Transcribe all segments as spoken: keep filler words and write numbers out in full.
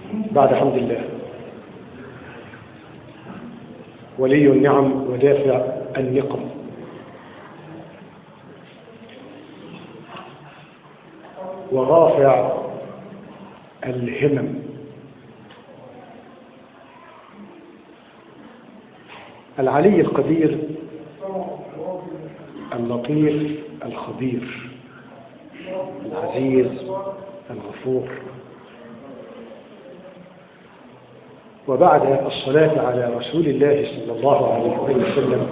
بعد حمد الله ولي النعم ودافع النقم، ورافع الهمم، العلي القدير اللطيف الخبير العزيز الغفور. وبعد الصلاة على رسول الله صلى الله عليه وسلم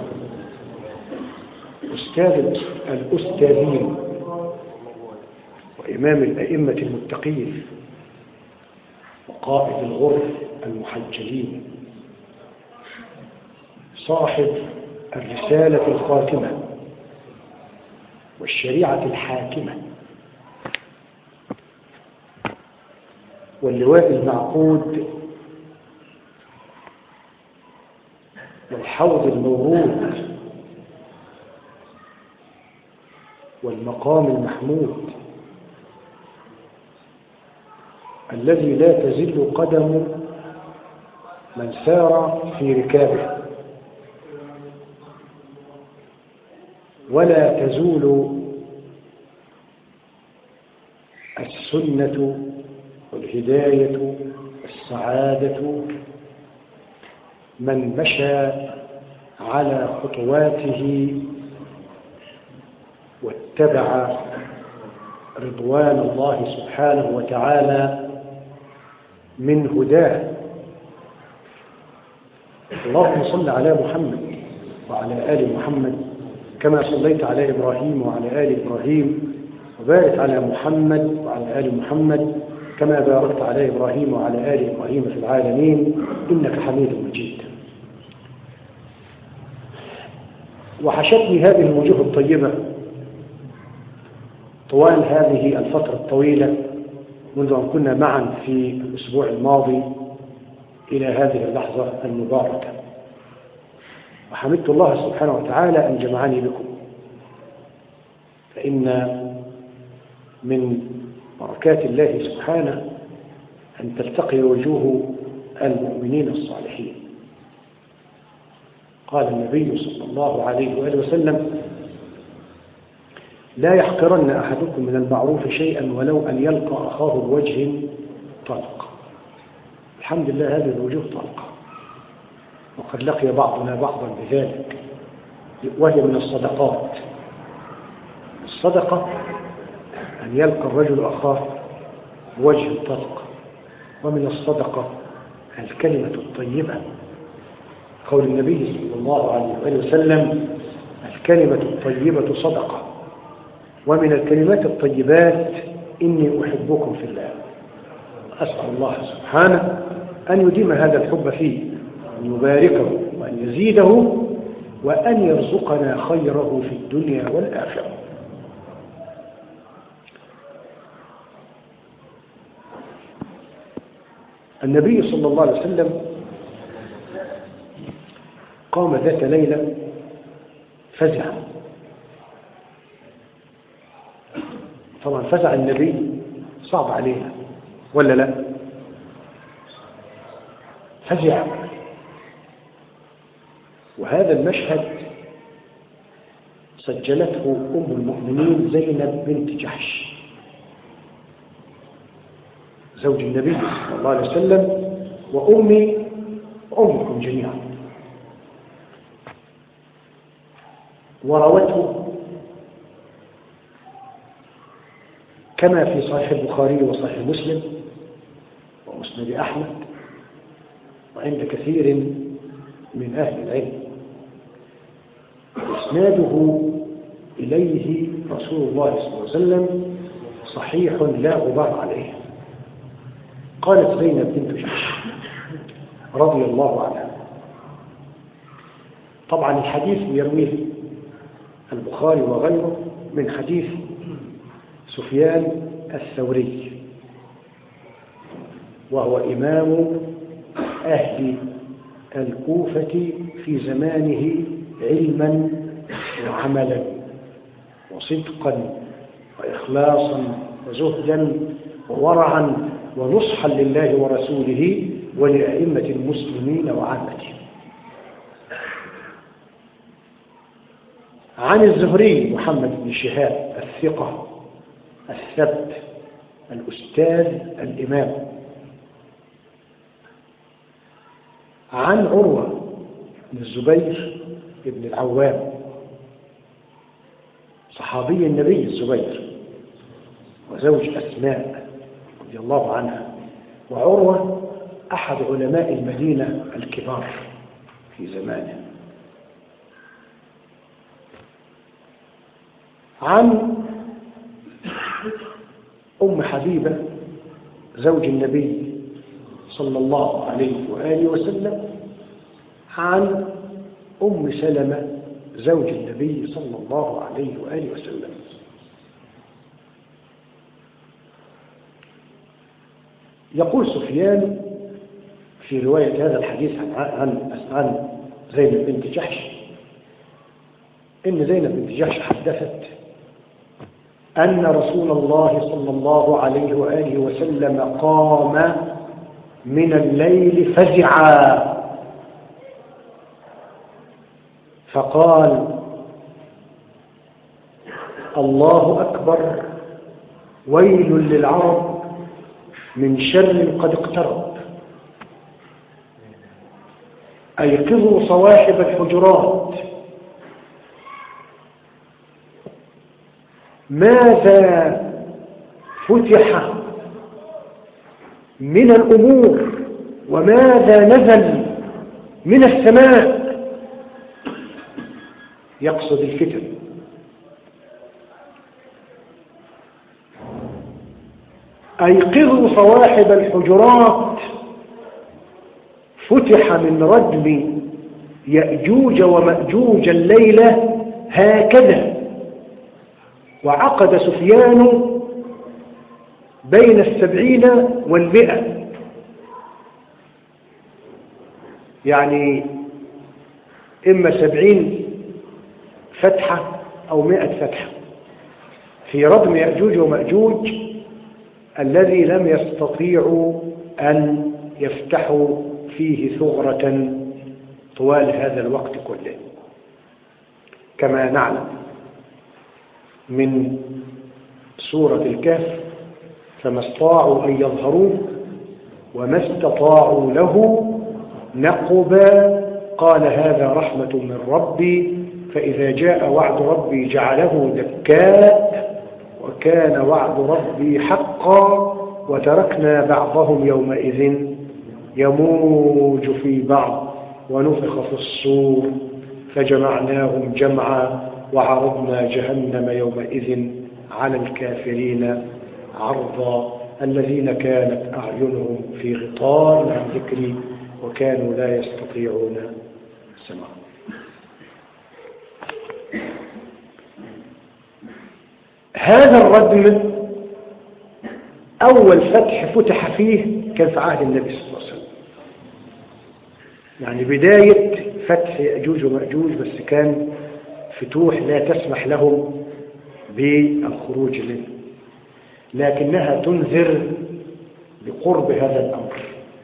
أستاذ الأستاذين وإمام الأئمة المتقين وقائد الغر المحجلين، صاحب الرسالة الخاتمة والشريعة الحاكمة واللواء المعقود والحوض المورود والمقام المحمود الذي لا تزل قدم من سار في ركابه ولا تزول السنة والهداية والسعادة من مشى على خطواته واتبع رضوان الله سبحانه وتعالى من هداه. اللهم صل على محمد وعلى آل محمد كما صليت على إبراهيم وعلى آل إبراهيم، وبارك على محمد وعلى آل محمد كما باركت على إبراهيم وعلى آل إبراهيم في العالمين إنك حميد مجيد. وحشتني هذه الوجوه الطيبة طوال هذه الفترة الطويلة منذ أن كنا معا في الأسبوع الماضي إلى هذه اللحظة المباركة، وحمدت الله سبحانه وتعالى أن جمعني بكم، فإن من بركات الله سبحانه أن تلتقي وجوه المؤمنين الصالحين. قال النبي صلى الله عليه وآله وسلم: لا يحقرن أحدكم من المعروف شيئا ولو أن يلقى أخاه بوجه طلق. الحمد لله هذه الوجوه طلقة، وقد لقي بعضنا بعضا بذلك، وهي من الصدقات. الصدقة أن يلقى الرجل أخاه بوجه طلق، ومن الصدقة الكلمة الطيبة، قول النبي صلى الله عليه وسلم: الكلمة الطيبة صدقة، ومن الكلمات الطيبات إني أحبكم في الله. أسأل الله سبحانه أن يديم هذا الحب فيه، أن يباركه وأن يزيده، وأن يرزقنا خيره في الدنيا والآخرة. النبي صلى الله عليه وسلم قام ذات ليلة فزع. طبعا فزع النبي صعب علينا ولا لا؟ فزع. وهذا المشهد سجلته أم المؤمنين زينب بنت جحش زوج النبي صلى الله عليه وسلم، وأمي وأمكم جميعا، وروته كما في صحيح البخاري وصحيح مسلم ومسند أحمد وعند كثير من أهل العلم، إسناده إليه رسول الله صلى الله عليه وسلم صحيح لا غبار عليه. قالت زينب بنت جحش رضي الله عنها، طبعا الحديث يرويه البخاري وغيره من حديث سفيان الثوري، وهو إمام أهل الكوفة في زمانه علما وعملا وصدقا وإخلاصا وزهدا وورعا ونصحا لله ورسوله ولأئمة المسلمين وعامتهم. عن الزهري محمد بن شهاب الثقة الثبت الأستاذ الإمام، عن عروة بن الزبير بن العوام صحابي النبي الزبير وزوج أسماء رضي الله عنها، وعروة أحد علماء المدينة الكبار في زمانه. عن أم حبيبة زوج النبي صلى الله عليه وآله وسلم، عن أم سلمة زوج النبي صلى الله عليه وآله وسلم. يقول سفيان في رواية هذا الحديث عن عن عن زينب بنت جحش إن زينب بنت جحش حدثت أن رسول الله صلى الله عليه وآله وسلم قام من الليل فزعا فقال: الله أكبر، ويل للعرب من شر قد اقترب، أيقظوا صواحب الحجرات، ماذا فتح من الأمور وماذا نزل من السماء. يقصد الفتن. أيقظوا صواحب الحجرات، فتح من ردم يأجوج ومأجوج الليلة هكذا. وعقد سفيان بين السبعين والمئة، يعني إما سبعين فتحة أو مئة فتحة في ردم يأجوج ومأجوج الذي لم يستطيعوا أن يفتحوا فيه ثغرة طوال هذا الوقت كله، كما نعلم من سورة الكهف: فما استطاعوا أن يظهروه وما استطاعوا له نقبا، قال هذا رحمة من ربي فإذا جاء وعد ربي جعله دكاء وكان وعد ربي حقا وتركنا بعضهم يومئذ يموج في بعض ونفخ في الصور فجمعناهم جمعا وعرضنا جهنم يومئذ على الكافرين عرضا الذين كانت أعينهم في غطاء عن ذكري وكانوا لا يستطيعون السماع. هذا الردم أول فتح فتح فيه كان في عهد النبي صلى الله عليه وسلم، يعني بداية فتح يأجوج ومأجوج، بس كان فتوح لا تسمح لهم بالخروج منه، لكنها تنذر بقرب هذا الأمر.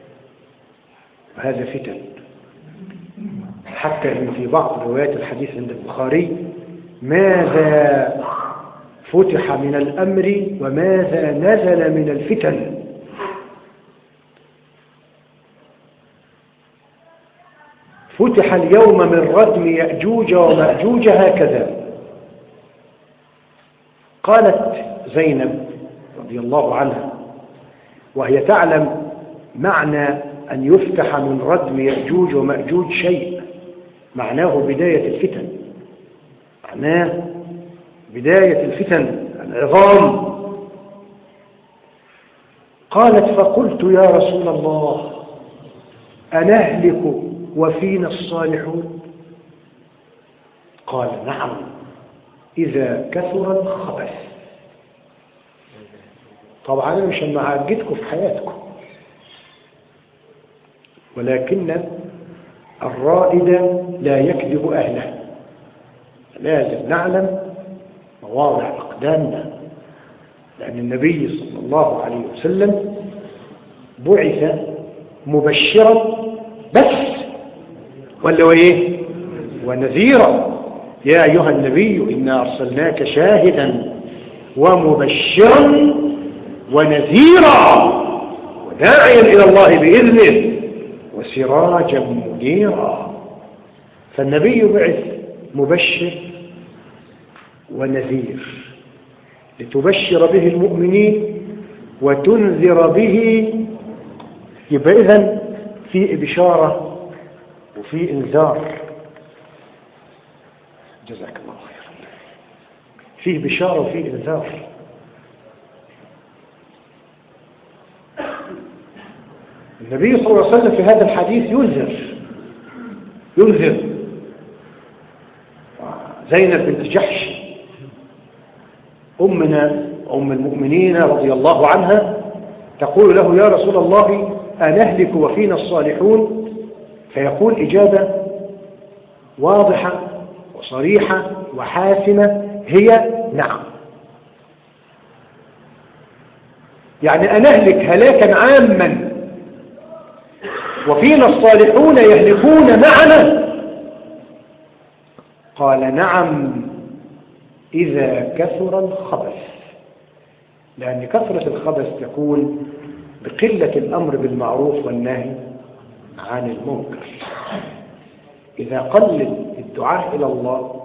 وهذا فتن، حتى إن في بعض روايات الحديث عند البخاري: ماذا فتح من الأمر وماذا نزل من الفتن. فتح اليوم من ردم يأجوج ومأجوج هكذا. قالت زينب رضي الله عنها وهي تعلم معنى أن يفتح من ردم يأجوج ومأجوج شيء معناه بداية الفتن، معناه بداية الفتن العظام. قالت: فقلت يا رسول الله أنهلك وفينا الصالحون؟ قال: نعم، إذا كثر الخبث. طبعا أنا مش معجدكم في حياتكم، ولكن الرائد لا يكذب أهله. لازم نعلم مواضع أقدامنا، لأن النبي صلى الله عليه وسلم بعث مبشرا بس ولا وإيه ونذيرا. يا أيها النبي إنا أرسلناك شاهدا ومبشرا ونذيرا وداعيا إلى الله بإذنه وسراجا منيرا. فالنبي بعث مبشر ونذير لتبشر به المؤمنين وتنذر به. يبقى إذن في بشارة وفي إنذار. جزاك الله خيرا. فيه بشارة وفيه إنذار. النبي صلى الله عليه وسلم في هذا الحديث ينذر ينذر زينب بنت جحش أمنا أم المؤمنين رضي الله عنها تقول له يا رسول الله أنهلك وفينا الصالحون؟ فيقول إجابة واضحة وصريحة وحاسمة هي نعم. يعني أنهلك هلاكا عاما وفينا الصالحون يهلكون معنا؟ قال نعم إذا كثر الخبث، لأن كثرة الخبث تكون بقلة الأمر بالمعروف والنهي عن المنكر. إذا قل الدعاء إلى الله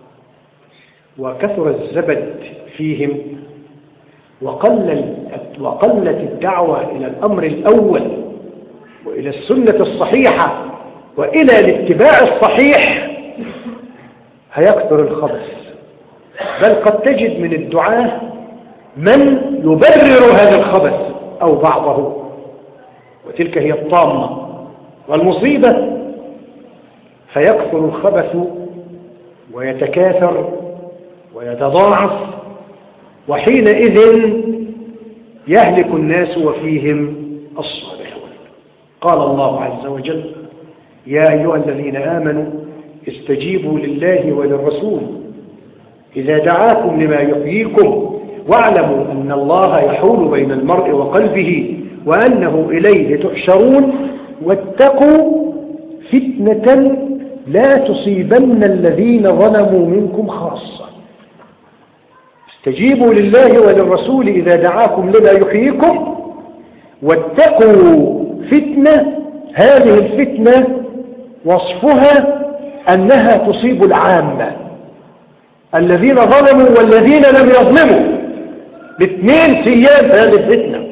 وكثر الزبد فيهم وقل وقلت الدعوة إلى الأمر الأول وإلى السنة الصحيحة وإلى الاتباع الصحيح هيكثر الخبث. بل قد تجد من الدعاة من يبرر هذا الخبث أو بعضه، وتلك هي الطامة والمصيبة. فيكثر الخبث ويتكاثر ويتضاعف، وحينئذ يهلك الناس وفيهم الصالحون. قال الله عز وجل يا أيها الذين آمنوا استجيبوا لله وللرسول إذا دعاكم لما يحييكم واعلموا أن الله يحول بين المرء وقلبه وأنه إليه تحشرون واتقوا فتنة لا تصيبن الذين ظلموا منكم خاصة. استجيبوا لله وللرسول إذا دعاكم لما يحييكم واتقوا فتنة. هذه الفتنة وصفها أنها تصيب العامة، الذين ظلموا والذين لم يظلموا، باثنين سيان هذه الفتنة،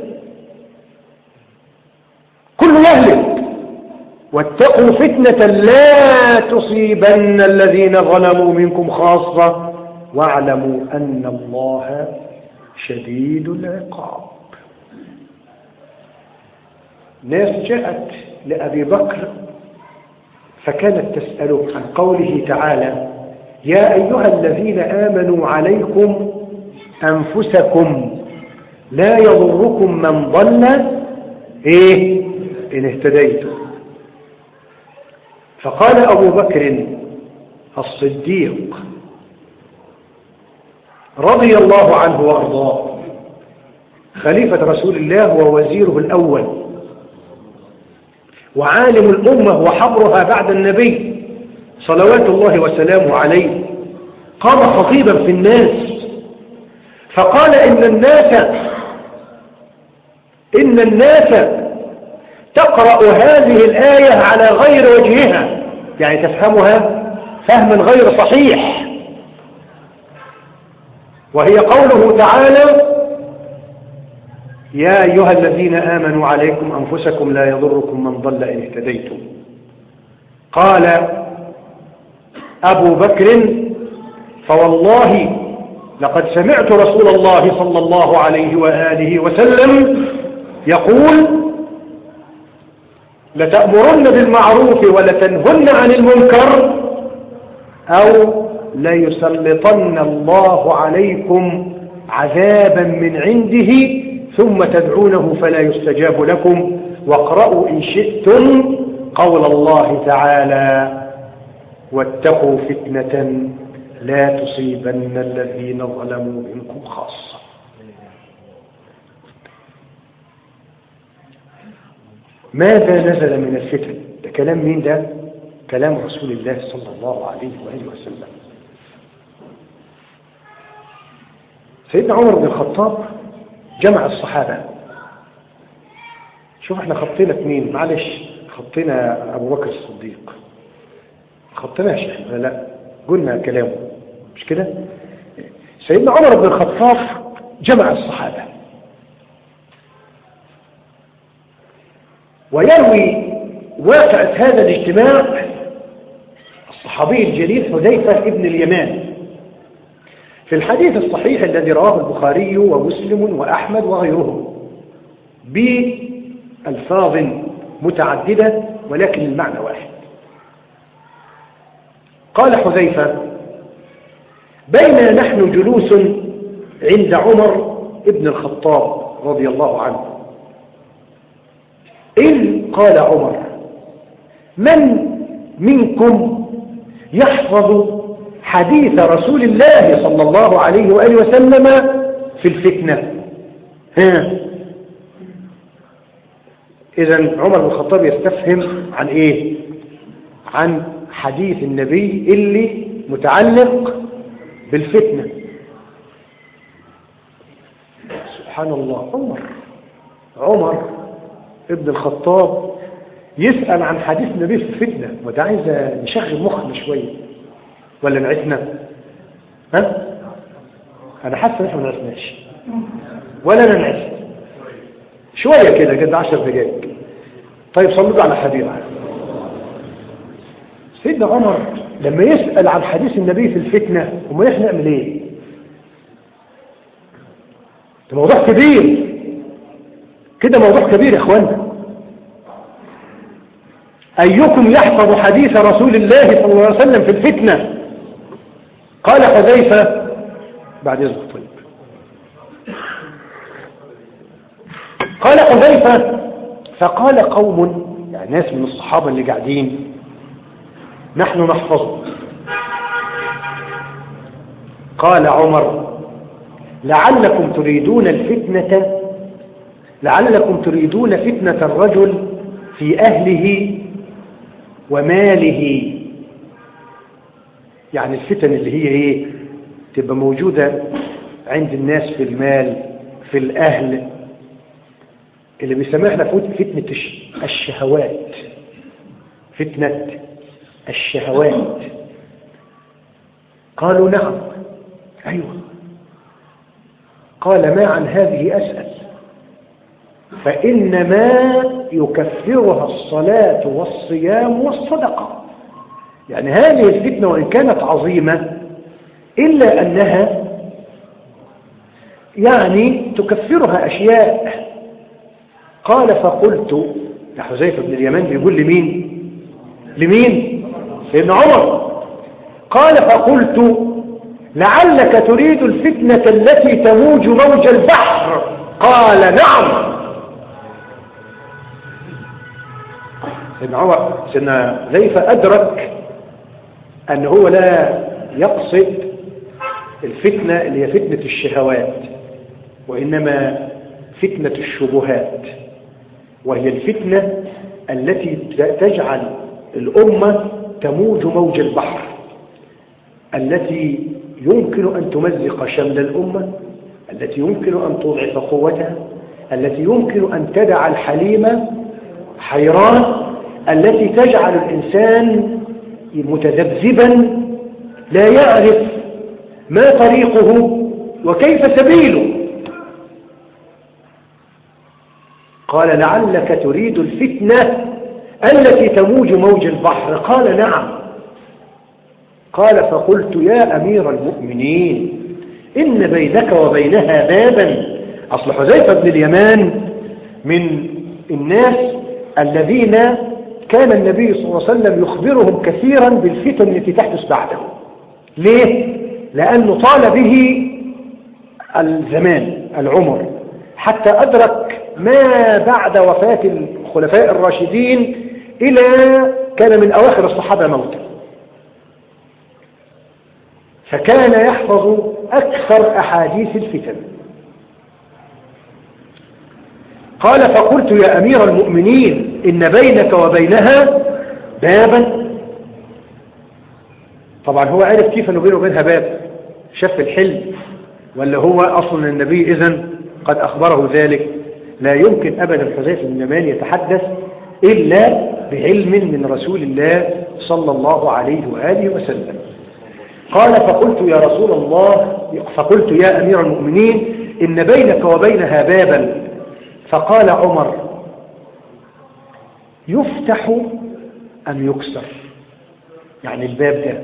كل يهلك. واتقوا فتنة لا تصيبن الذين ظلموا منكم خاصة واعلموا أن الله شديد العقاب. ناس جاءت لأبي بكر فكانت تسأله عن قوله تعالى يا أيها الذين آمنوا عليكم أنفسكم لا يضركم من ضل إيه إن اهتديتم. فقال أبو بكر الصديق رضي الله عنه وأرضاه خليفة رسول الله ووزيره الأول وعالم الأمة وحبرها بعد النبي صلوات الله وسلامه عليه، قام خطيبا في الناس فقال إن الناس إن الناس تقرأ هذه الآية على غير وجهها، يعني تفهمها فهما غير صحيح، وهي قوله تعالى يا أيها الذين آمنوا عليكم أنفسكم لا يضركم من ضل إن اهتديتم. قال أبو بكر فوالله لقد سمعت رسول الله صلى الله عليه وآله وسلم يقول لتأمرن بالمعروف ولتنهن عن المنكر أو ليسلطن الله عليكم عذابا من عنده ثم تدعونه فلا يستجاب لكم. واقرأوا إن شئتم قول الله تعالى واتقوا فتنة لا تصيبن الذين ظلموا منكم خاصة. ماذا نزل من الفتن؟ ده كلام مين ده؟ كلام رسول الله صلى الله عليه وآله وسلم. سيدنا عمر بن الخطاب جمع الصحابة. شوف احنا خطينا اثنين، معلش خطينا أبو بكر الصديق، خطيناش احنا، لا قلنا كلامه مش كده. سيدنا عمر بن الخطاب جمع الصحابة، ويروي واقعة هذا الاجتماع الصحابي الجليل حذيفة ابن اليمان في الحديث الصحيح الذي رواه البخاري ومسلم وأحمد وغيرهم بألفاظ متعددة ولكن المعنى واحد. قال حذيفة: بينما نحن جلوس عند عمر ابن الخطاب رضي الله عنه، إذ قال عمر: من منكم يحفظ حديث رسول الله صلى الله عليه وآله وسلم في الفتنة؟ ها، إذن عمر بن الخطاب يستفهم عن إيه؟ عن حديث النبي اللي متعلق بالفتنة. سبحان الله، عمر عمر ابن الخطاب يسأل عن حديث النبي في الفتنة، وده عايز نشغل مخنا شوية ولا نعسنا؟ ها؟ أنا حاسس إن إحنا ما نعسناش ولا أنا نعست شوية كده كده عشر دقايق. طيب صلوا على حبيبه. سيدنا عمر لما يسأل عن حديث النبي في الفتنة، وما إحنا نعمل إيه؟ ده موضوع كبير كده، موضوع كبير يا إخوانا. أيكم يحفظ حديث رسول الله صلى الله عليه وسلم في الفتنة؟ قال حذيفة بعد إذن طيب قال حذيفة: فقال قوم، يعني ناس من الصحابة اللي قاعدين: نحن نحفظه. قال عمر: لعلكم تريدون الفتنة لعلكم تريدون فتنة الرجل في أهله وماله. يعني الفتن اللي هي ايه؟ تبقى موجودة عند الناس في المال، في الأهل، اللي بيسميها احنا فتنة الشهوات. فتنة الشهوات. قالوا: نعم. أيوة. قال: ما عن هذه أسأل، فإنما يكفرها الصلاة والصيام والصدقة. يعني هذه الفتنة وإن كانت عظيمة إلا أنها يعني تكفرها أشياء. قال: فقلت، يا حذيفة بن اليمان بيقول لمين؟ لمين؟ سيدنا عمر. قال: فقلت: لعلك تريد الفتنة التي تموج موج البحر. قال: نعم. سيدنا عمر سيدنا حذيفة أدرك أن هو لا يقصد الفتنة اللي هي فتنة الشهوات، وإنما فتنة الشبهات، وهي الفتنة التي تجعل الأمة تموج موج البحر، التي يمكن أن تمزق شمل الأمة، التي يمكن أن تضعف قوتها، التي يمكن أن تدع الحليم حيران، التي تجعل الإنسان متذبذبا لا يعرف ما طريقه وكيف سبيله. قال: لعلك تريد الفتنة التي تموج موج البحر. قال: نعم. قال: فقلت: يا أمير المؤمنين، إن بينك وبينها بابا. أصل حذيفة بن اليمان من الناس الذين كان النبي صلى الله عليه وسلم يخبرهم كثيرا بالفتن التي تحدث بعده. ليه؟ لأنه طال به الزمان العمر حتى أدرك ما بعد وفاة الخلفاء الراشدين إلى كان من أواخر الصحابة موتا، فكان يحفظ أكثر أحاديث الفتن. قال فقلت يا أمير المؤمنين إن بينك وبينها بابا. طبعا هو عرف كيف أنه بينه وبينها باب، شاف الحلم، ولا هو أصلا النبي إذن قد أخبره ذلك؟ لا يمكن أبدا حذيفة بن اليمان يتحدث إلا بعلم من رسول الله صلى الله عليه وآله وسلم. قال فقلت يا رسول الله فقلت يا أمير المؤمنين إن بينك وبينها بابا. فقال عمر يفتح أم يكسر؟ يعني الباب ده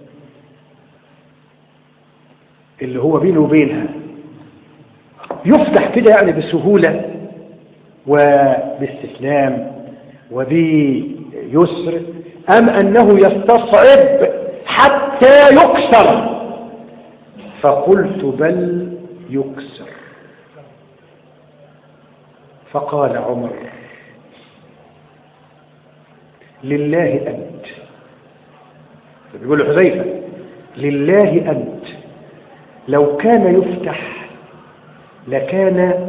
اللي هو بينه وبينها يفتح كده يعني بسهولة وباستسلام وبيسر، أم أنه يستصعب حتى يكسر؟ فقلت بل يكسر. فقال عمر لله أنت، بيقول له حذيفة لله أنت، لو كان يفتح لكان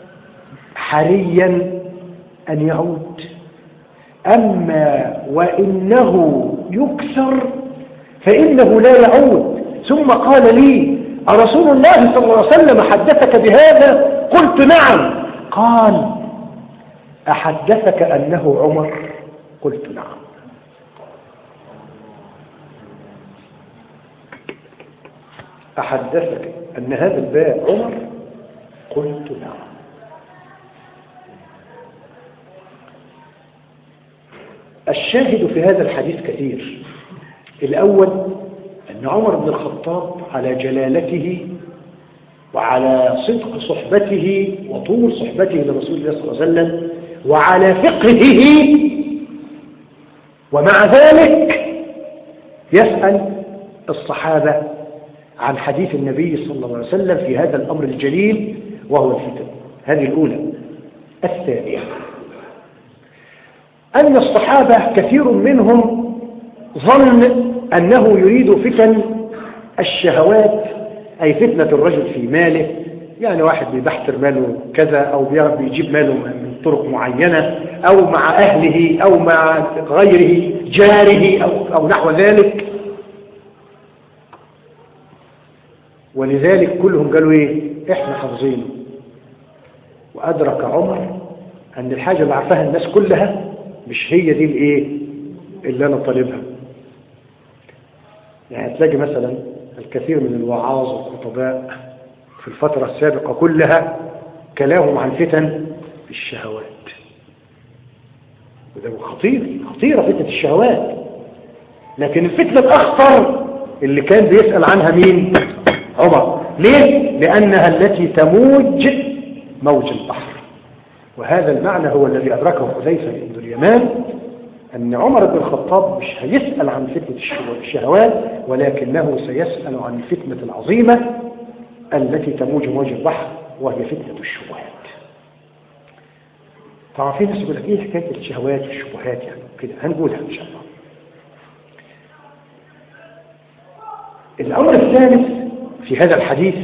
حريا أن يعود، أما وإنه يكسر فإنه لا يعود. ثم قال لي أرسول الله صلى الله عليه وسلم حدثك بهذا؟ قلت نعم. قال أحدثك أنه عمر؟ قلت نعم. أحدثك أن هذا الباب عمر؟ قلت نعم. الشاهد في هذا الحديث كثير. الأول أن عمر بن الخطاب على جلالته وعلى صدق صحبته وطول صحبته لرسول الله صلى الله عليه وسلم وعلى فقهه، ومع ذلك يسأل الصحابة عن حديث النبي صلى الله عليه وسلم في هذا الأمر الجليل وهو الفتن. هذه الأولى. الثانية أن الصحابة كثير منهم ظن أنه يريد فتن الشهوات، أي فتنة الرجل في ماله، يعني واحد بيبحتر ماله كذا أو بيجيب ماله من طرق معينة أو مع أهله أو مع غيره جاره أو, أو نحو ذلك. ولذلك كلهم قالوا إيه؟ إحنا حافظين. وأدرك عمر أن الحاجة اللي عرفها الناس كلها مش هي دي الإيه اللي أنا طالبها. يعني تلاقي مثلا الكثير من الوعاظ والخطباء في الفترة السابقة كلها كلامهم عن فتن الشهوات، وده خطير، خطيرة فتنة الشهوات. لكن الفتنة الأخطر اللي كان بيسأل عنها مين؟ عمر. ليه؟ لأنها التي تموج موج البحر. وهذا المعنى هو الذي أدركه حذيفة بن اليمان، أن عمر بن الخطاب مش هيسأل عن فتنة الشهوات، ولكنه سيسأل عن الفتنة العظيمة التي تموج موج البحر، وهي فتنة الشبهات. طبعا في ناس يقول لك ايه حكاية الشهوات والشبهات يعني كده، هنقولها إن شاء الله. الأمر الثالث في هذا الحديث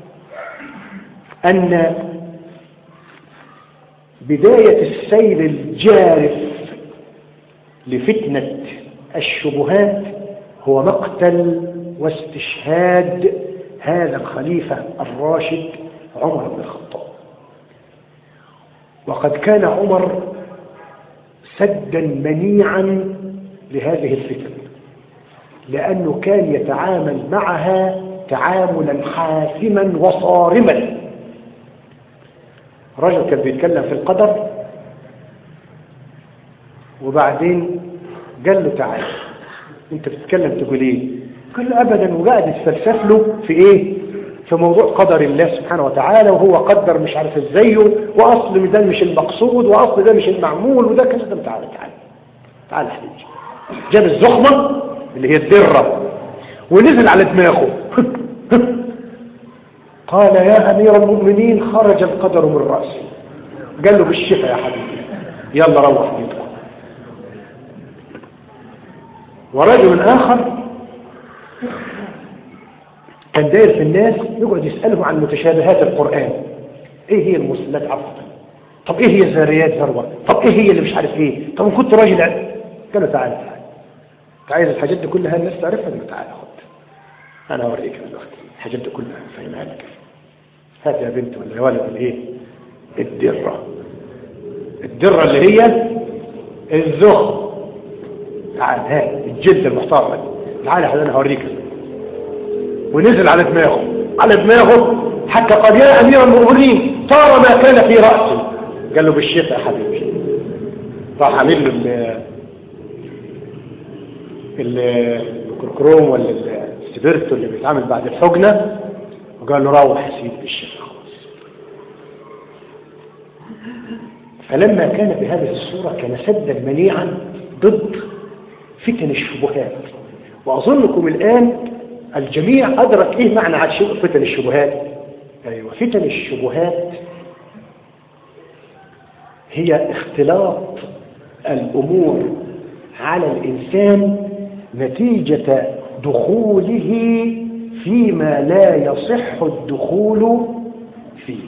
أن بداية السيل الجارف لفتنة الشبهات هو مقتل واستشهاد هذا الخليفة الراشد عمر بن الخطاب. وقد كان عمر سدا منيعا لهذه الفتن، لأنه كان يتعامل معها تعاملا حاسما وصارما. رجل كان بيتكلم في القدر وبعدين قال له تعالى انت بتتكلم تقول ايه؟ قال له ابدا، وقاعد يتفلسف له في ايه؟ في موضوع قدر الله سبحانه وتعالى، وهو قدر مش عارف ازاي، واصل ده مش المقصود، واصل ده مش المعمول، وده كذا. ده تعالى تعالى تعالى يا حبيبي. جاب الزخمه اللي هي الدره ونزل على دماغه قال يا امير المؤمنين خرج القدر من راسي. قال له بالشفا يا حبيبي، يلا روح بيتكم. ورجل آخر كان داير في الناس يقعد يسأله عن متشابهات القرآن. ايه هي المسلات عفوا؟ طب ايه هي الذريات ذروه؟ طب ايه هي اللي مش عارف ايه؟ طب كنت راجل قال له تعالى تعالى انت عايز الحاجات دي كلها الناس تعرفها؟ قال له تعالى خد انا اوريك دلوقتي الحاجات دي كلها فاهمها لك. هات يا بنت ولا يا ولد الايه؟ الدره. الدره اللي هي الزخم. تعال هات الجلد المحترم تعال يا حبيبي انا هوريك. ونزل على دماغه على دماغه حتى قد يا امير المؤمنين طار ما كان في راسي. قال له بالشفاء يا حبيبي. راح عامل له الكركروم ولا السبيرتو اللي بيتعمل بعد الحجنه وقال له روح يا سيدي بالشفاء خلاص. فلما كان بهذه الصوره كان سدا منيعا ضد فتن الشبهات. واظنكم الان الجميع ادرك ايه معنى فتن الشبهات. ايوه فتن الشبهات هي اختلاط الامور على الانسان نتيجه دخوله فيما لا يصح الدخول فيه.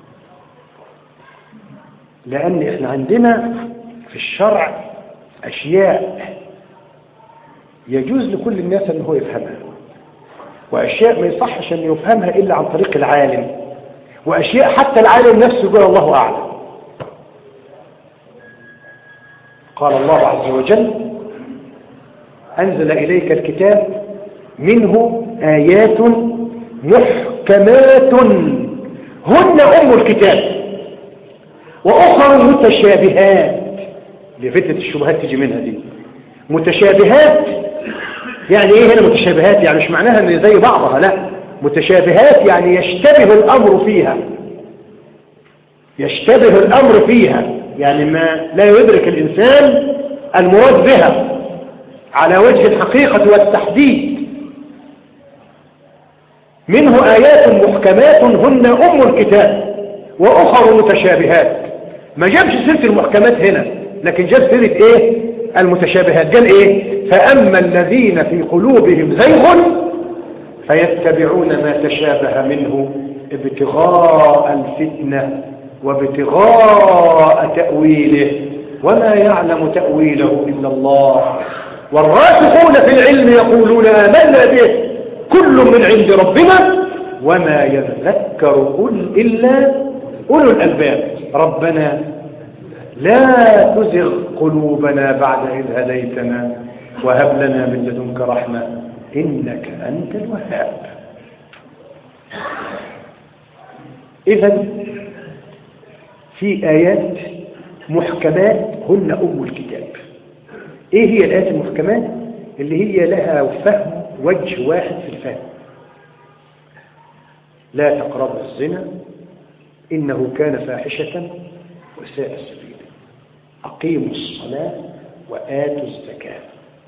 لان احنا عندنا في الشرع اشياء يجوز لكل الناس ان هو يفهمها، واشياء ما يصحش ان يفهمها الا عن طريق العالم، واشياء حتى العالم نفسه يقول الله اعلم. قال الله عز وجل انزل اليك الكتاب منه ايات محكمات هن ام الكتاب واخر متشابهات. لفتنة الشبهات تيجي منها دي. متشابهات يعني ايه هنا متشابهات؟ يعني مش معناها ان زي بعضها، لا. متشابهات يعني يشتبه الامر فيها يشتبه الامر فيها يعني ما لا يدرك الانسان المراد بها على وجه الحقيقة والتحديد. منه آيات محكمات هن أم الكتاب وأخر متشابهات. ما جابش سيرة المحكمات هنا لكن جاب سيرة ايه؟ المتشابهات. قال ايه؟ فأما الذين في قلوبهم زيغ فيتبعون ما تشابه منه ابتغاء الفتنة وابتغاء تأويله وما يعلم تأويله إلا الله والراسخون في العلم يقولون آمنا به كل من عند ربنا وما يذكر إلا أولو الألباب ربنا لا تزغ قلوبنا بعد إذ هديتنا وهب لنا من لدنك رحمة إنك أنت الوهاب. إذن في آيات محكمات هن أم الكتاب. إيه هي الآيات المحكمات؟ اللي هي لها فهم وجه واحد في الفهم. لا تقربوا الزنا إنه كان فاحشة وساء السبيل أقيموا الصلاة وآتوا الزكاة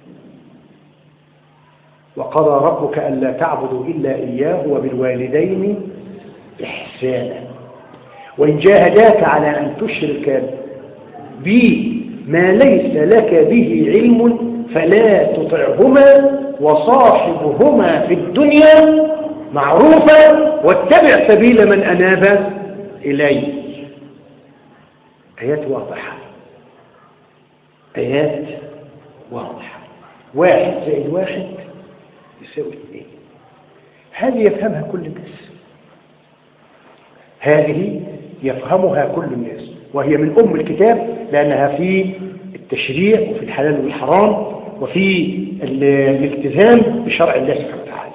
وقضى ربك ألا تعبدوا إلا إياه وبالوالدين إحسانا وإن جاهداك على أن تشرك بي ما ليس لك به علم فلا تطعهما وصاحبهما في الدنيا معروفا واتبع سبيل من أناب إليه. آيات واضحة آيات واضحة. واحد زائد واحد يساوي اثنين. هذه يفهمها كل الناس هذه يفهمها كل الناس وهي من أم الكتاب لأنها في التشريع وفي الحلال والحرام وفي الالتزام بشرع الله سبحانه وتعالى.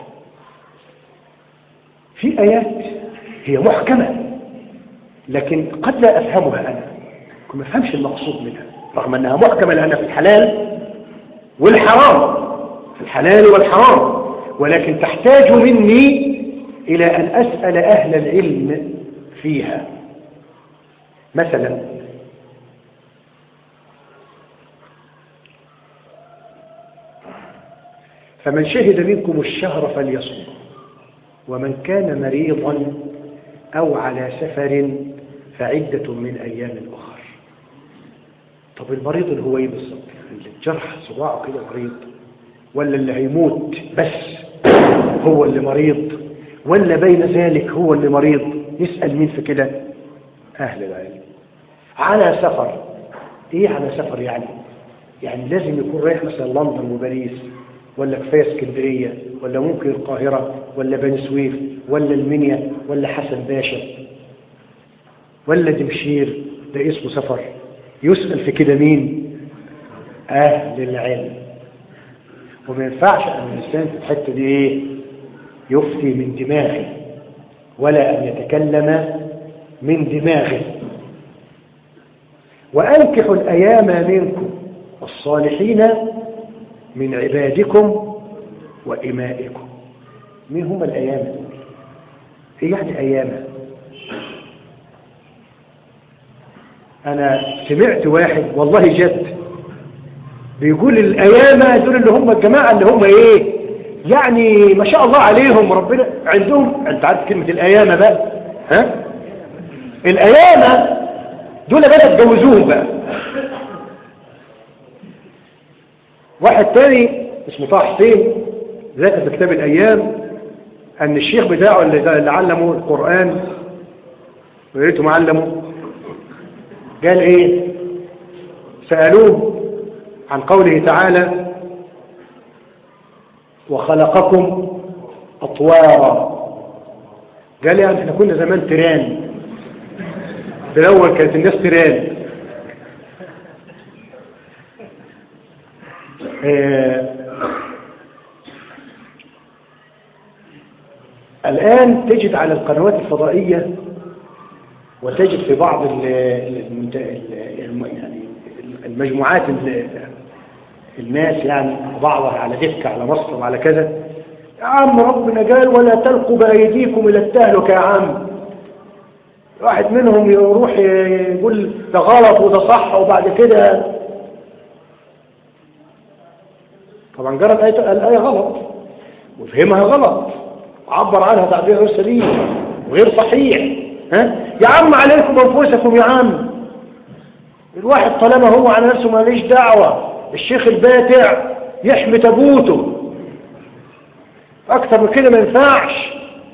في آيات هي محكمة لكن قد لا أفهمها أنا ما أفهمش المقصود منها رغم أنها محكمة لأنها في الحلال والحرام في الحلال والحرام ولكن تحتاج مني إلى أن أسأل أهل العلم فيها. مثلا فمن شهد منكم الشهر فليصم ومن كان مريضا أو على سفر فعدة من أيام أخر. طب المريض اللي هو ايه بالظبط؟ اللي الجرح صباعه كده مريض ولا اللي هيموت بس هو اللي مريض ولا بين ذلك هو اللي مريض؟ نسأل مين في كده؟ أهل العلم. على سفر. ايه على سفر يعني؟ يعني لازم يكون رايح مثلا لندن وباريس، ولا كفايه اسكندريه، ولا ممكن القاهره، ولا بني سويف، ولا المنيا، ولا حسن باشا، ولا دمشير؟ ده اسمه سفر؟ يسأل في كده مين؟ اهل العلم. وما ينفعش ان الانسان في الحته دي ايه؟ يفتي من دماغه، ولا ان يتكلم من دماغه. وأنكحوا الأيام منكم والصالحين من عبادكم وإمائكم. مين هم الأيام دول؟ ايه يعني أيام؟ أنا سمعت واحد والله جد بيقول الأيام دول اللي هم الجماعة اللي هم إيه يعني ما شاء الله عليهم، ربنا عندهم. أنت عارف كلمة الأيام بقى؟ ها؟ الأيام دول بقى اتجوزوهم بقى. واحد تاني اسمه طه حسين ذاكر في كتاب الأيام أن الشيخ بتاعه اللي علمه القرآن ويريته معلمه قال إيه؟ سألوه عن قوله تعالى وخلقكم أطوارا. قال يعني احنا كنا زمان تيران، بالأول كانت الناس تيران. آه الآن تجد على القنوات الفضائية وتجد في بعض المجموعات الناس يعني بعضها على دكة على مصر وعلى كذا، يا عم ربنا قال ولا تلقوا بأيديكم إلى التهلكة يا عم. واحد منهم يروح يقول ده غلط وده صح، وبعد كده طبعا قرأت الآية غلط وفهمها غلط وعبر عنها تعبير غير سليم وغير صحيح. ها يا عم عليكم أنفسكم يا عم. الواحد طالما هو على نفسه ما ليش دعوة، الشيخ الباتع يحمي تابوته أكثر من كده ما ينفعش.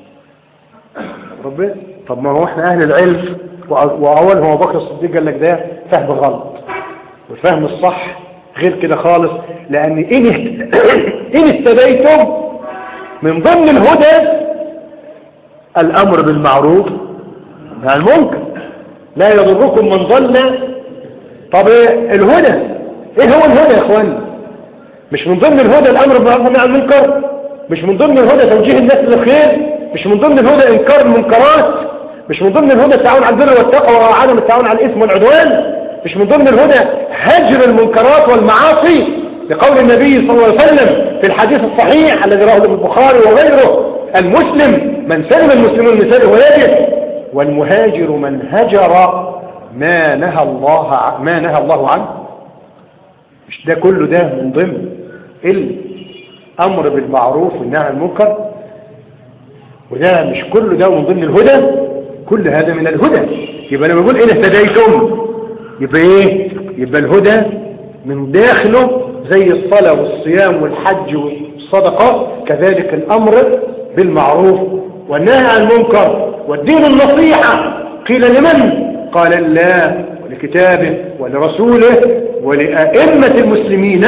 ربنا طب ما هو احنا أهل العلم، وأولهم أبو بكر الصديق قال لك ده فهم غلط، والفهم الصح غير كده خالص. لأن إن إن اهتديتم من ضمن الهدى الأمر بالمعروف والنهي عن المنكر، لا يضركم من ضل. طب الهدى ايه هو الهدى يا اخواني؟ مش من ضمن الهدى الامر بالمعروف والنهي عن المنكر؟ مش من ضمن الهدى توجيه الناس للخير؟ مش من ضمن الهدى انكار المنكرات؟ مش من ضمن الهدى التعاون على البر والتقوى وعدم التعاون على الاثم والعدوان؟ مش من ضمن الهدى هجر المنكرات والمعاصي لقول النبي صلى الله عليه وسلم في الحديث الصحيح الذي رواه البخاري وغيره: المسلم من سلم المسلمون من لسانه ويده، والمهاجر من هجر ما نهى الله ما نهى الله عنه. مش ده كله ده من ضمن الامر بالمعروف والنهي عن المنكر؟ وده مش كله ده من ضمن الهدى؟ كل هذا من الهدى. يبقى لما بقول ان اهتديتم يبقى ايه؟ يبقى الهدى من داخله زي الصلاة والصيام والحج والصدقة، كذلك الامر بالمعروف والنهي عن المنكر. والدين النصيحة قيل لمن؟ قال الله ولكتابه ولرسوله ولأئمة المسلمين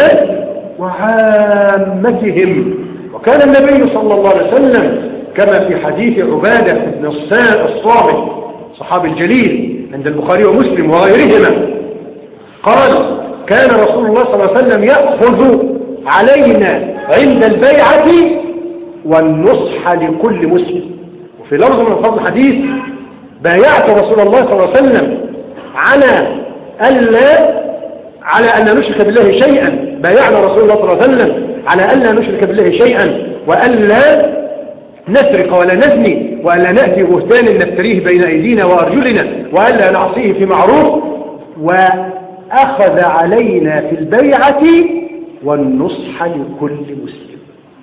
وعامتهم. وكان النبي صلى الله عليه وسلم كما في حديث عبادة بن الصامت صحابي الجليل عند البخاري ومسلم وغيرهما قال: كان رسول الله صلى الله عليه وسلم يأخذ علينا عند البيعة والنصح لكل مسلم. وفي لفظ من الفضل الحديث: بايعت رسول الله صلى الله عليه وسلم على ألا على أن لا نشرك بالله شيئا. بايعنا رسول الله صلى الله عليه وسلم على ألا نشرك بالله شيئا، وألا نسرق ولا نزني، وألا نأتي بهتان نفتريه بين أيدينا وأرجلنا، وألا نعصيه في معروف. وأخذ علينا في البيعة والنصح لكل مسلم.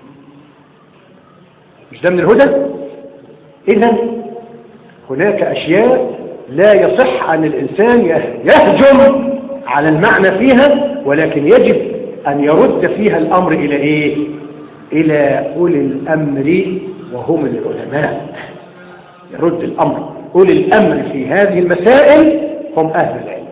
مش ده من الهدى؟ إذن هناك أشياء لا يصح أن الإنسان يهجم على المعنى فيها، ولكن يجب أن يرد فيها الأمر إلى إيه؟ إلى أولي الأمر وهم العلماء. يرد الأمر أولي الأمر في هذه المسائل هم أهل العلم.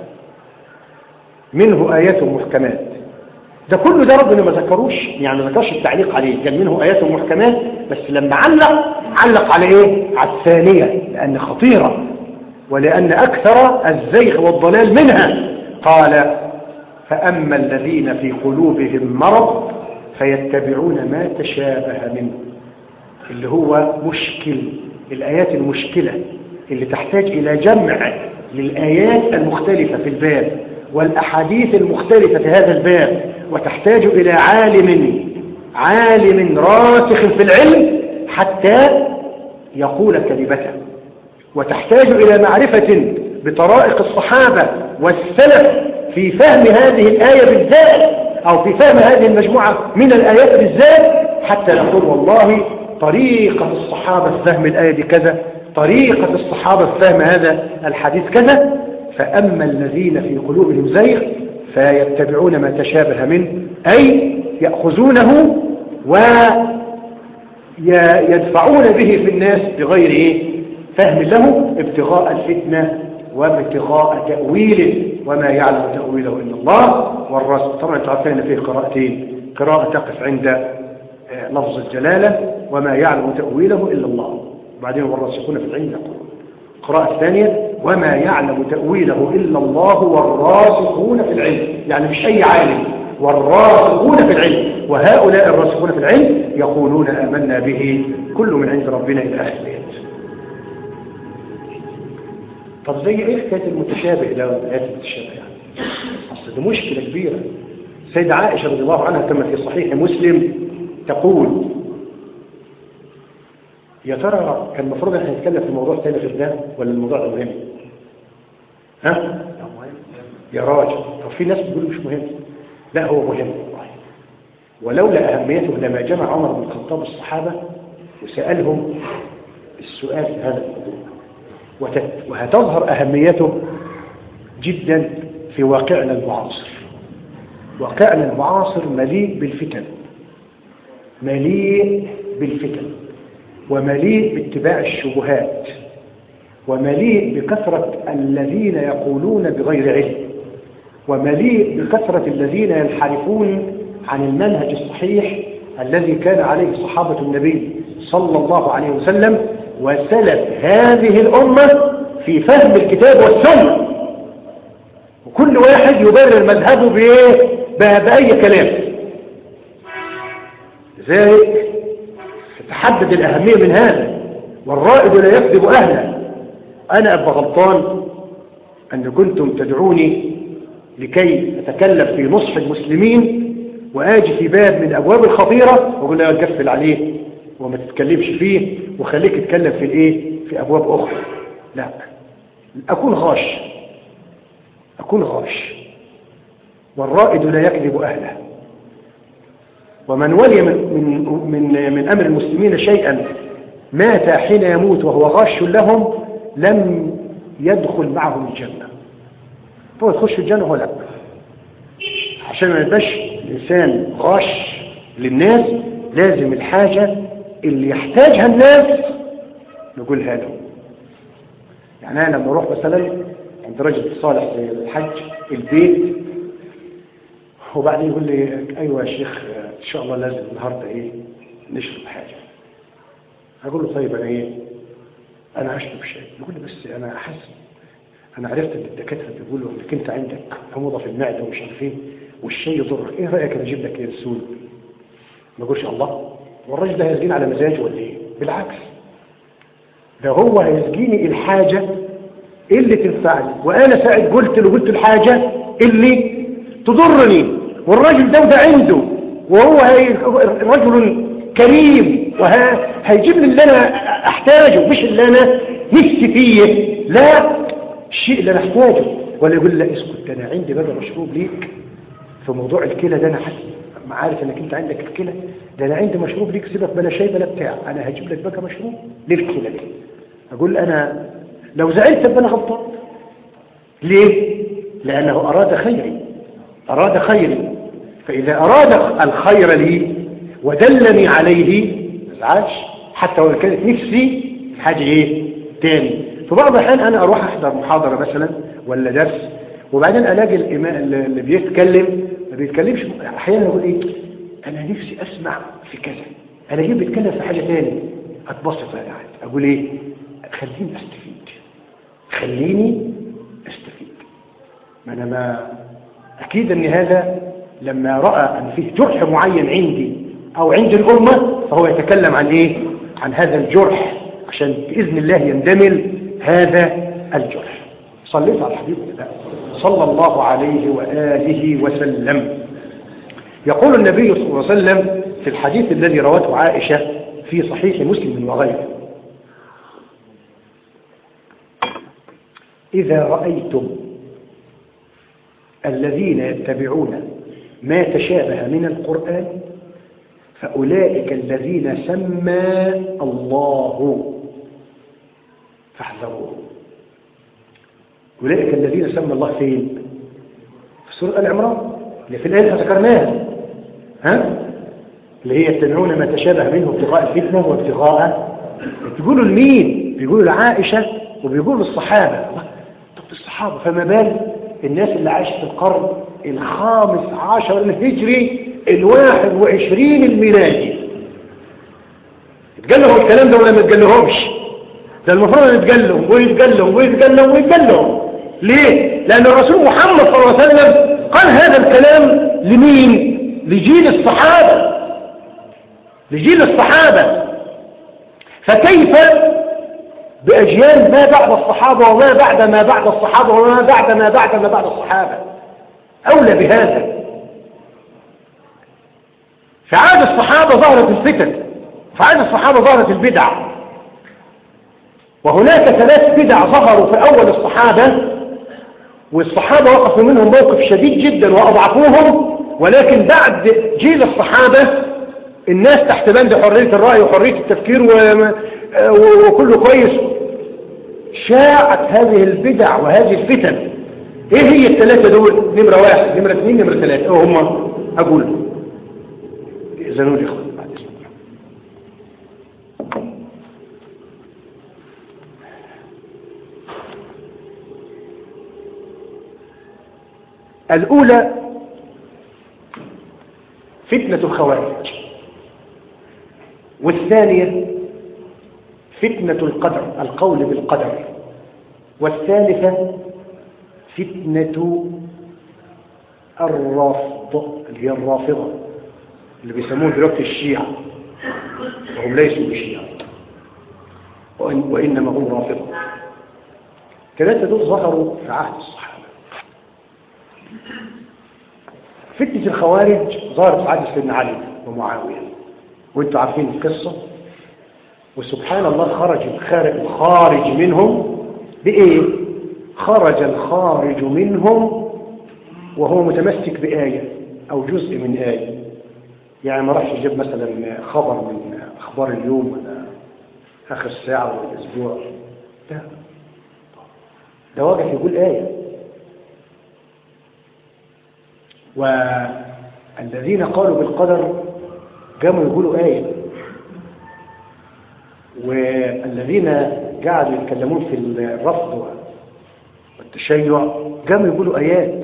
منه آيات محكمات. ده كله ده ربنا ما ذكروش، يعني ما ذكرش التعليق عليه، كان منه آيات محكمات، بس لما علق علق على ايه؟ على الثانية، لأن خطيرة ولأن أكثر الزيغ والضلال منها. قال فأما الذين في قلوبهم مرض فيتبعون ما تشابه منه، اللي هو مشكل الآيات المشكلة اللي تحتاج إلى جمع للآيات المختلفة في الباب والأحاديث المختلفة في هذا الباب، وتحتاج إلى عالم عالم راسخ في العلم حتى يقول كلمته، وتحتاج إلى معرفة بطرائق الصحابة والسلف في فهم هذه الآية بالذات، أو في فهم هذه المجموعة من الآيات بالذات، حتى نقول والله طريقة الصحابة في فهم الآية دي كذا، طريقة الصحابة في فهم هذا الحديث كذا. فأما الذين في قلوبهم زيغ فيتبعون ما تشابه منه، أي يأخذونه ويدفعون به في الناس بغير إيه؟ فهم له، ابتغاء الفتنة وابتغاء تأويله، وما يعلم تأويله إلا الله والرسول. طبعا تعرفين فيه قراءتين، قراءة تقف عند لفظ الجلالة وما يعلم تأويله إلا الله، وبعدين والراسخون في العلم يقولون. القراءة الثانية وما يعلم تأويله إلا الله والراسخون في العلم، يعني مش أي عالم، والراسخون في العلم، وهؤلاء الراسخون في العلم يقولون آمنا به كل من عند ربنا إلى آخر الآيات. طب زي إيه حكاية المتشابه إلى آيات المتشابه؟ يعني أصل دي مشكلة كبيرة. سيدة عائشة رضي الله عنها كما في صحيح مسلم تقول يا ترى كان المفروض ان احنا نتكلم في موضوع ثاني غير ده ولا الموضوع ده مهم؟ ها؟ يا راجل، طب في ناس بيقولوا مش مهم. لا هو مهم والله، ولولا اهميته لما جمع عمر بن الخطاب الصحابه وسالهم السؤال في هذا الموضوع، وهتظهر اهميته جدا في واقعنا المعاصر. واقعنا المعاصر مليء بالفتن، مليء بالفتن ومليء باتباع الشبهات، ومليء بكثرة الذين يقولون بغير علم، ومليء بكثرة الذين ينحرفون عن المنهج الصحيح الذي كان عليه صحابة النبي صلى الله عليه وسلم وسلف هذه الأمة في فهم الكتاب والسنة، وكل واحد يبرر مذهبه بإيه؟ بأي كلام. لذلك تحدد الأهمية من هذا، والرائد لا يكذب أهله. أنا أبقى غلطان أن كنتم تدعوني لكي أتكلم في نصح المسلمين وآجي في باب من أبواب الخطيرة وأقول لا أقفل عليه وما تتكلمش فيه وخليك تتكلم في الإيه؟ في أبواب أخرى. لا، أكون غاش، أكون غاش. والرائد لا يكذب أهله. ومن ولي من, من, من, من أمر المسلمين شيئا مات حين يموت وهو غاش لهم لم يدخل معهم الجنة. هو تخش الجنة هو لا، عشان ما يبقاش الإنسان غاش للناس لازم الحاجة اللي يحتاجها الناس نقولها له. يعني أنا لما أروح مثلا عند رجل صالح زي الحج البيت وبعدين يقول لي أيوة يا شيخ إن شاء الله لازم النهاردة إيه نشرب حاجة، أقول له طيب أنا إيه أنا هشرب شاي. يقول لي بس أنا أحس أنا عرفت أن الدكاترة بيقولوا أنك أنت عندك حموضة في المعدة ومش عارف إيه والشاي يضرك، إيه رأيك أنا أجيب لك ينسون؟ ما أقولش الله والراجل ده هيسجين على مزاجه ولا إيه؟ بالعكس، ده هو هيسجيني الحاجة اللي تنفعني، وأنا ساعد قلت له قلت الحاجة اللي تضرني، والراجل ده وده عنده وهو هي رجل كريم وهيجيب لي اللي أنا أحتاجه مش اللي أنا نفسي فيه، لا الشيء اللي أنا أحتاجه. ولا يقول لا اسكت أنا عندي بقى مشروب ليك في موضوع الكلى ده، أنا حاسس عارف أنك أنت عندك الكلى ده، أنا عندي مشروب ليك سيبك بلا شاي بلا بتاع، أنا هجيب لك بقى مشروب للكلى دي. أقول أنا لو زعلت أبقى أنا غلطان. ليه؟ لأنه أراد خيري، أراد خيري، فإذا أراد الخير لي ودلني عليه ما ازعلش حتى ولو كانت نفسي حاجة إيه تاني. في بعض الأحيان أنا أروح أحضر محاضرة مثلا ولا درس وبعدين الاقي الامام اللي بيتكلم ما بيتكلمش، احيانا يقول ايه انا نفسي اسمع في كذا، انا جيت بيتكلم في حاجه ثانيه، اتبسط انا قاعد اقول ايه خليني استفيد خليني استفيد. ما انا ما اكيد ان هذا لما راى ان فيه جرح معين عندي او عند الامه فهو يتكلم عن ايه؟ عن هذا الجرح عشان باذن الله يندمل هذا الجرح. صليت على الحبيب صلى الله عليه واله وسلم. يقول النبي صلى الله عليه وسلم في الحديث الذي روته عائشه في صحيح مسلم وغيره: إذا رأيتم الذين يتبعون ما تشابه من القرآن فأولئك الذين سمى الله فاحذروه. أولئك الذين سمى الله فين؟ في سورة آل عمران اللي في الآية اللي ذكرناها، ها؟ اللي هي يتبعون ما تشابه منه ابتغاء الفتنة وابتغاء. بيقولوا لمين؟ بيقولوا لعائشة وبيقولوا للصحابة. طب الصحابة فما بال الناس اللي عاشت في القرن الخامس عشر الهجري الواحد وعشرين الميلادي؟ يتقال لهم الكلام ده ولا ما يتقال؟ ده المفروض يتقال لهم ويتقال لهم ويتقال لهم ويتقال لهم. ليه؟ لأن الرسول محمد صلى الله عليه وسلم قال هذا الكلام لمين؟ لجيل الصحابة، لجيل الصحابة. فكيف بأجيال ما بعد الصحابة وما بعد ما بعد الصحابة وما بعد ما بعد ما بعد الصحابة؟ أولى بهذا. في عهد الصحابة ظهرت الفتن، في عهد الصحابة ظهرت البدع، وهناك ثلاث بدع ظهروا في أول الصحابة والصحابة وقفوا منهم موقف شديد جدا وأضعفوهم، ولكن بعد جيل الصحابة الناس تحت بند حرية الرأي وحرية التفكير وكله كويس شاعت هذه البدع وهذه الفتن. ايه هي الثلاثة دول؟ نمرة واحد، نمرة اثنين، نمرة ثلاثة. ايه هم؟ اقول اذنوا لي اخوان بعد اسمك. الاولى فتنة الخوارج، والثانية فتنة القدر، القول بالقدر، والثالثة فتنة الرافضة اللي هي الرافضة اللي بيسموه دلوقتي الشيعة، وهم ليسوا بشيعة وإنما هم رافضة. ثلاثة دول ظهروا في عهد الصحابة. فتنة الخوارج ظهرت في عهد سيدنا علي ومعاوية، وانتوا عارفين القصة. وسبحان الله خرج الخارج منهم بإيه؟ خرج الخارج منهم وهو متمسك بآية أو جزء من آية. يعني ما راحش يجيب مثلا خبر من أخبار اليوم ولا آخر الساعة ولا الأسبوع، لا، ده واقف يقول آية. والذين قالوا بالقدر قاموا يقولوا آية، والذين قاعدوا يتكلمون في الرفض والتشيع قاموا يقولوا آيات.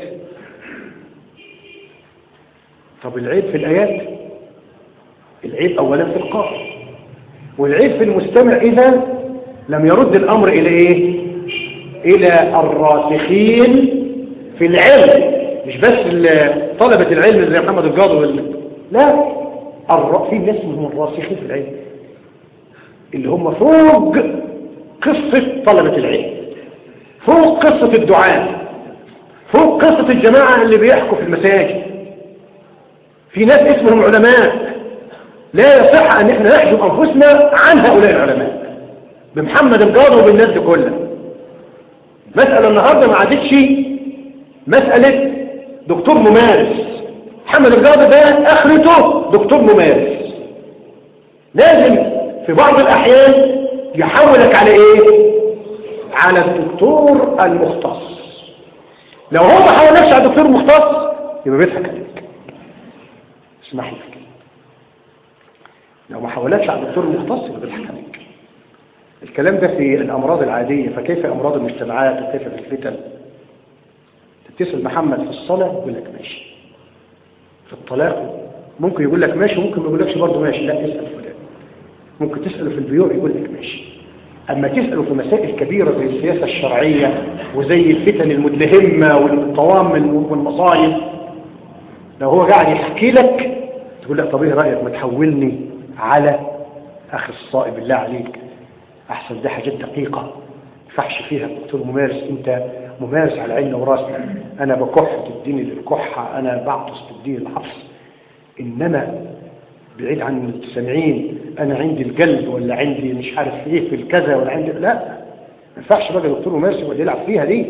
طب العيب في الآيات؟ العيب أولا في القائل، والعيب في المستمع إذا لم يرد الأمر إلى إيه؟ إلى الراسخين في العلم، مش بس طلبة العلم زي محمد القاضي، لا، في ناس هم الراسخين في العلم اللي هم فوق قصة طلبة العلم، فوق قصة الدعاء، فوق قصة الجماعة اللي بيحكوا في المساجد. في ناس اسمهم علماء، لا يصح ان احنا نحجب انفسنا عن هؤلاء العلماء بمحمد القاضي وبالناس دي كلها. مسألة النهاردة ما عادتش مسألة دكتور ممارس. محمد القاضي ده اخرته دكتور ممارس، لازم في بعض الاحيان يحولك على ايه؟ على الدكتور المختص. لو هو ما حولكش على الدكتور المختص يبقى بيضحك عليك، اسمح لي. لو ما حولكش على الدكتور المختص يبقى بيضحك عليك. الكلام ده في الامراض العاديه، فكيف امراض المجتمعات وكيف في الفتن؟ تسأل محمد في الصلاة يقول لك ماشي، في الطلاق ممكن يقول لك ماشي وممكن ما يقولكش برضه ماشي، لا اسأل فلان. ممكن تسأله في البيوع يقول لك ماشي. أما تسأله في مسائل كبيرة زي السياسة الشرعية وزي الفتن المدلهمة والطوام والمصايب، لو هو قاعد يحكي لك تقول لك طب ايه رأيك ما تحولني على أخي الصائب بالله عليك، أحسن ده حاجات دقيقة فحش فيها. قلت له ممارس، أنت ممارس على عيننا وراسنا، أنا بكح تديني للكحة، أنا بعطس تديني العطس، إنما بعيد عن السامعين أنا عندي القلب ولا عندي مش عارف إيه في الكذا ولا عندي، لا ما ينفعش بقى دكتور ممارس يقعد يلعب فيها دي.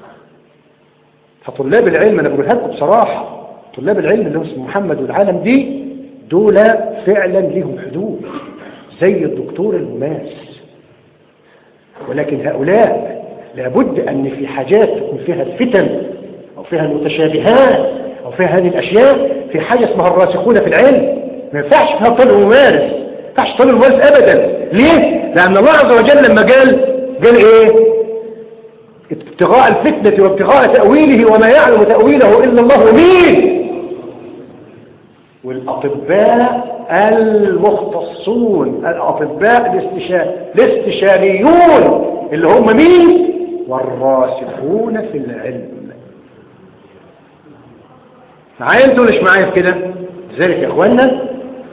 فطلاب العلم أنا بقولها لكم بصراحة، طلاب العلم اللي هو اسمه محمد والعالم دي دول فعلا لهم حدود زي الدكتور الممارس، ولكن هؤلاء لابد أن في حاجات تكون فيها الفتن أو فيها المتشابهات أو فيها هذه الأشياء، في حاجة اسمها الراسخون في العلم، ما ينفعش فيها طالب ممارس، ما ينفعش طالب ممارس أبدا. ليه؟ لأن الله عز وجل لما قال قال إيه؟ ابتغاء الفتنة وابتغاء تأويله وما يعلم تأويله إلا الله. مين؟ والأطباء المختصون، الأطباء الاستشار الاستشاريون اللي هم مين؟ والراسخون في العلم. معايا انتوا مش معايا في كده؟ لذلك يا اخوانا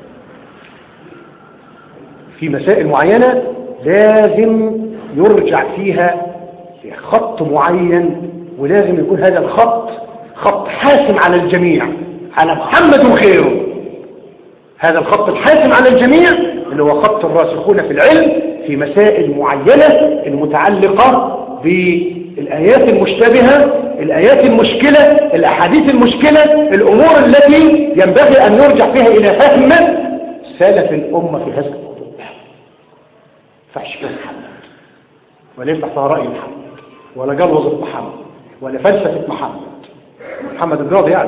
في مسائل معينة لازم يرجع فيها خط معين، ولازم يكون هذا الخط خط حاسم على الجميع، على محمد وخيره. هذا الخط الحاسم على الجميع اللي هو خط الراسخون في العلم في مسائل معينة المتعلقة بالآيات المشتبهة، الآيات المشكلة، الأحاديث المشكلة، الأمور التي ينبغي أن نرجع فيها إلى فهم سلف الأمة في هذا الموضوع. فحش فيها محمد، ولا يفتح فيها رأي محمد، ولا جلوزة محمد، ولا فلسفة محمد محمد الجاضي يعني.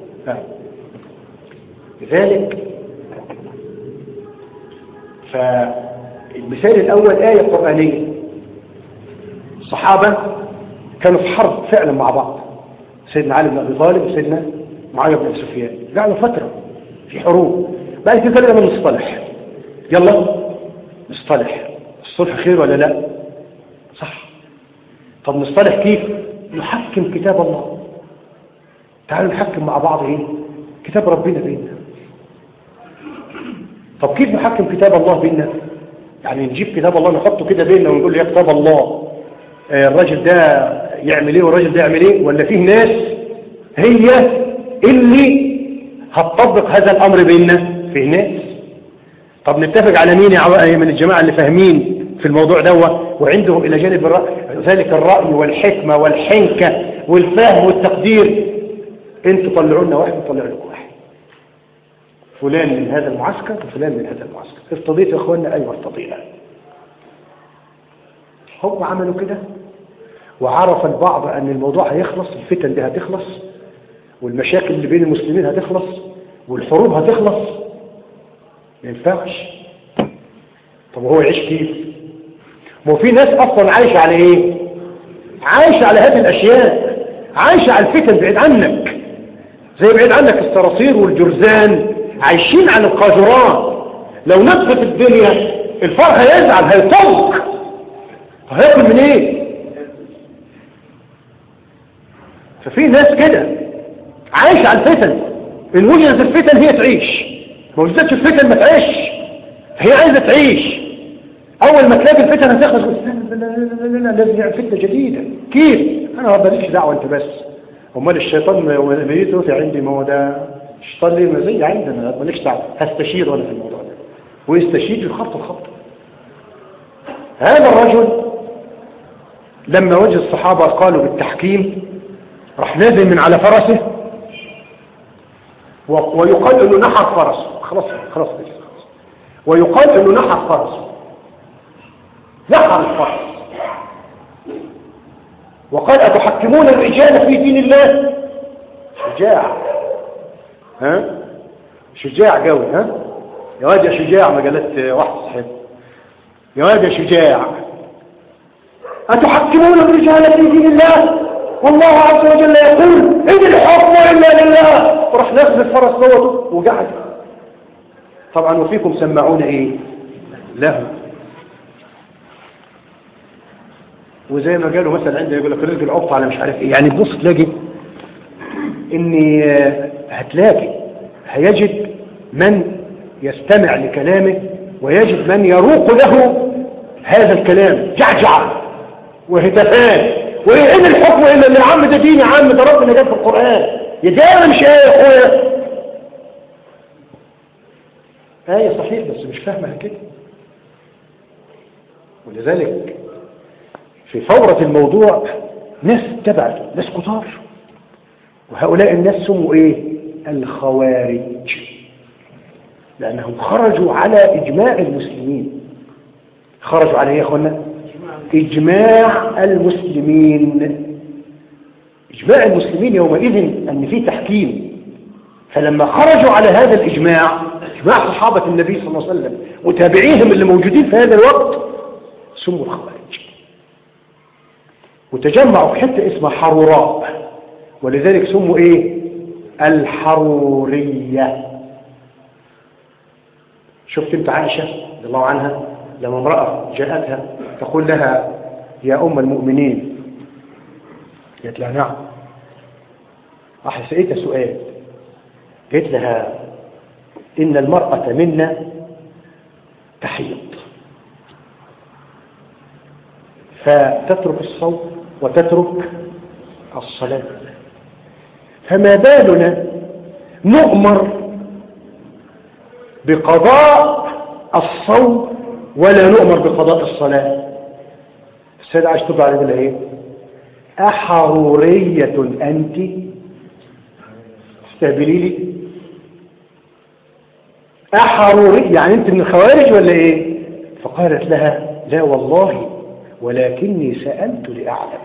لذلك فالمثال الأول آية قرآنية. الصحابة كانوا في حرب فعلا مع بعض، سيدنا علي بن أبي طالب وسيدنا معاوية بن أبي سفيان قعدوا فترة في حروب. بعد كده لما نصطلح، يلا نصطلح، الصلح خير ولا لا؟ صح. طب نصطلح كيف؟ نحكم كتاب الله. تعالوا نحكم مع بعض ايه؟ كتاب ربنا بيننا. طب كيف نحكم كتاب الله بيننا؟ يعني نجيب كتاب الله نحطه كده بيننا ونقول له يا كتاب الله الراجل ده يعمل ايه والراجل ده يعمل ايه، ولا فيه ناس هي اللي هتطبق هذا الامر بيننا؟ فيه ناس. طب نتفق على مين يا من الجماعة اللي فاهمين في الموضوع دوت وعندهم الى جانب الرأي ذلك الرأي والحكمة والحنكة والفهم والتقدير؟ انتوا طلعوا لنا واحد وطلعوا لكم واحد، فلان من هذا المعسكر وفلان من هذا المعسكر. ارتضيت يا اخوانا؟ ايوه ارتضينا. هم عملوا كده وعرف البعض ان الموضوع هيخلص، الفتن دي هتخلص والمشاكل اللي بين المسلمين هتخلص والحروب هتخلص. ما ينفعش. طب هو يعيش كيف؟ ما هو في ناس اصلا عايشه على ايه؟ عايشه على هذه الاشياء، عايشه على الفتن بعيد عنك، زي بعيد عنك الصراصير والجرذان عايشين على القاذورات. لو نطفت الدنيا الفار هيزعل هيطلق، هياكل من ايه؟ ففي ناس كده عايشه على الفتن، ان وجدت الفتن هي تعيش، ما وجدتش الفتن ما تعيش، هي عايزه تعيش. اول ما تلاقي الفتن هتخلص لا لا لا لا لازم نعمل فتنه جديده. كيف؟ انا ما ماليش دعوه انت بس. امال الشيطان ميته في عندي؟ ما هو ده الشيطان ليه مزيه عندنا، ماليش دعوه، هستشير وانا في الموضوع ده، ويستشير الخط الخط. هذا الرجل لما وجد الصحابه قالوا بالتحكيم راح نازل من على فرسه، ويقال انه نحر فرسه، خلاص خلاص خلاص، ويقال انه نحر فرسه، نحر الفرس، وقال أتحكمون الرجال في دين الله؟ شجاع، ها شجاع قوي، ها يا واد يا شجاع، ما قالت واحد صاحب يا واد يا شجاع، أتحكمون الرجال في دين الله؟ والله عز وجل يقول إن الحكم إلا لله، وراح ناخذ الفرس دوته وقعد. طبعا وفيكم سمعون إيه له. وزي ما قالوا مثلا عنده يقول لك رزق العبط على مش عارف إيه، يعني بص تلاقي إني هتلاقي هيجد من يستمع لكلامه ويجد من يروق له هذا الكلام جعجع وهتافات، وإن الحكم إلا اللي عم ده دين يا عم، ده ربنا جاب في القرآن يدار مش ايه يا اخويا. آية صحيح بس مش فاهمها كده. ولذلك في فورة الموضوع ناس تبعته، ناس كتار، وهؤلاء الناس سموا ايه؟ الخوارج، لأنهم خرجوا على إجماع المسلمين. خرجوا على ايه يا اخوانا؟ إجماع المسلمين. إجماع المسلمين يومئذ أن في تحكيم. فلما خرجوا على هذا الإجماع، إجماع صحابة النبي صلى الله عليه وسلم وتابعيهم اللي موجودين في هذا الوقت، سموا الخوارج. وتجمعوا في حتة اسمها حروراء، ولذلك سموا ايه؟ الحرورية. شفت انت عائشة رضي الله عنها لما امرأة جاءتها تقول لها يا أم المؤمنين، قالت لها نعم. راح سألتها سؤال، قالت لها إن المرأة منا تحيض فتترك الصوم وتترك الصلاة، فما بالنا نؤمر بقضاء الصوم ولا نؤمر بقضاء الصلاة؟ السيدة عائشة تبع عليه ايه؟ أحرورية أنت؟ استهبلي لي، أحرورية يعني أنت من الخوارج ولا إيه؟ فقالت لها لا والله ولكني سألت لأعلم.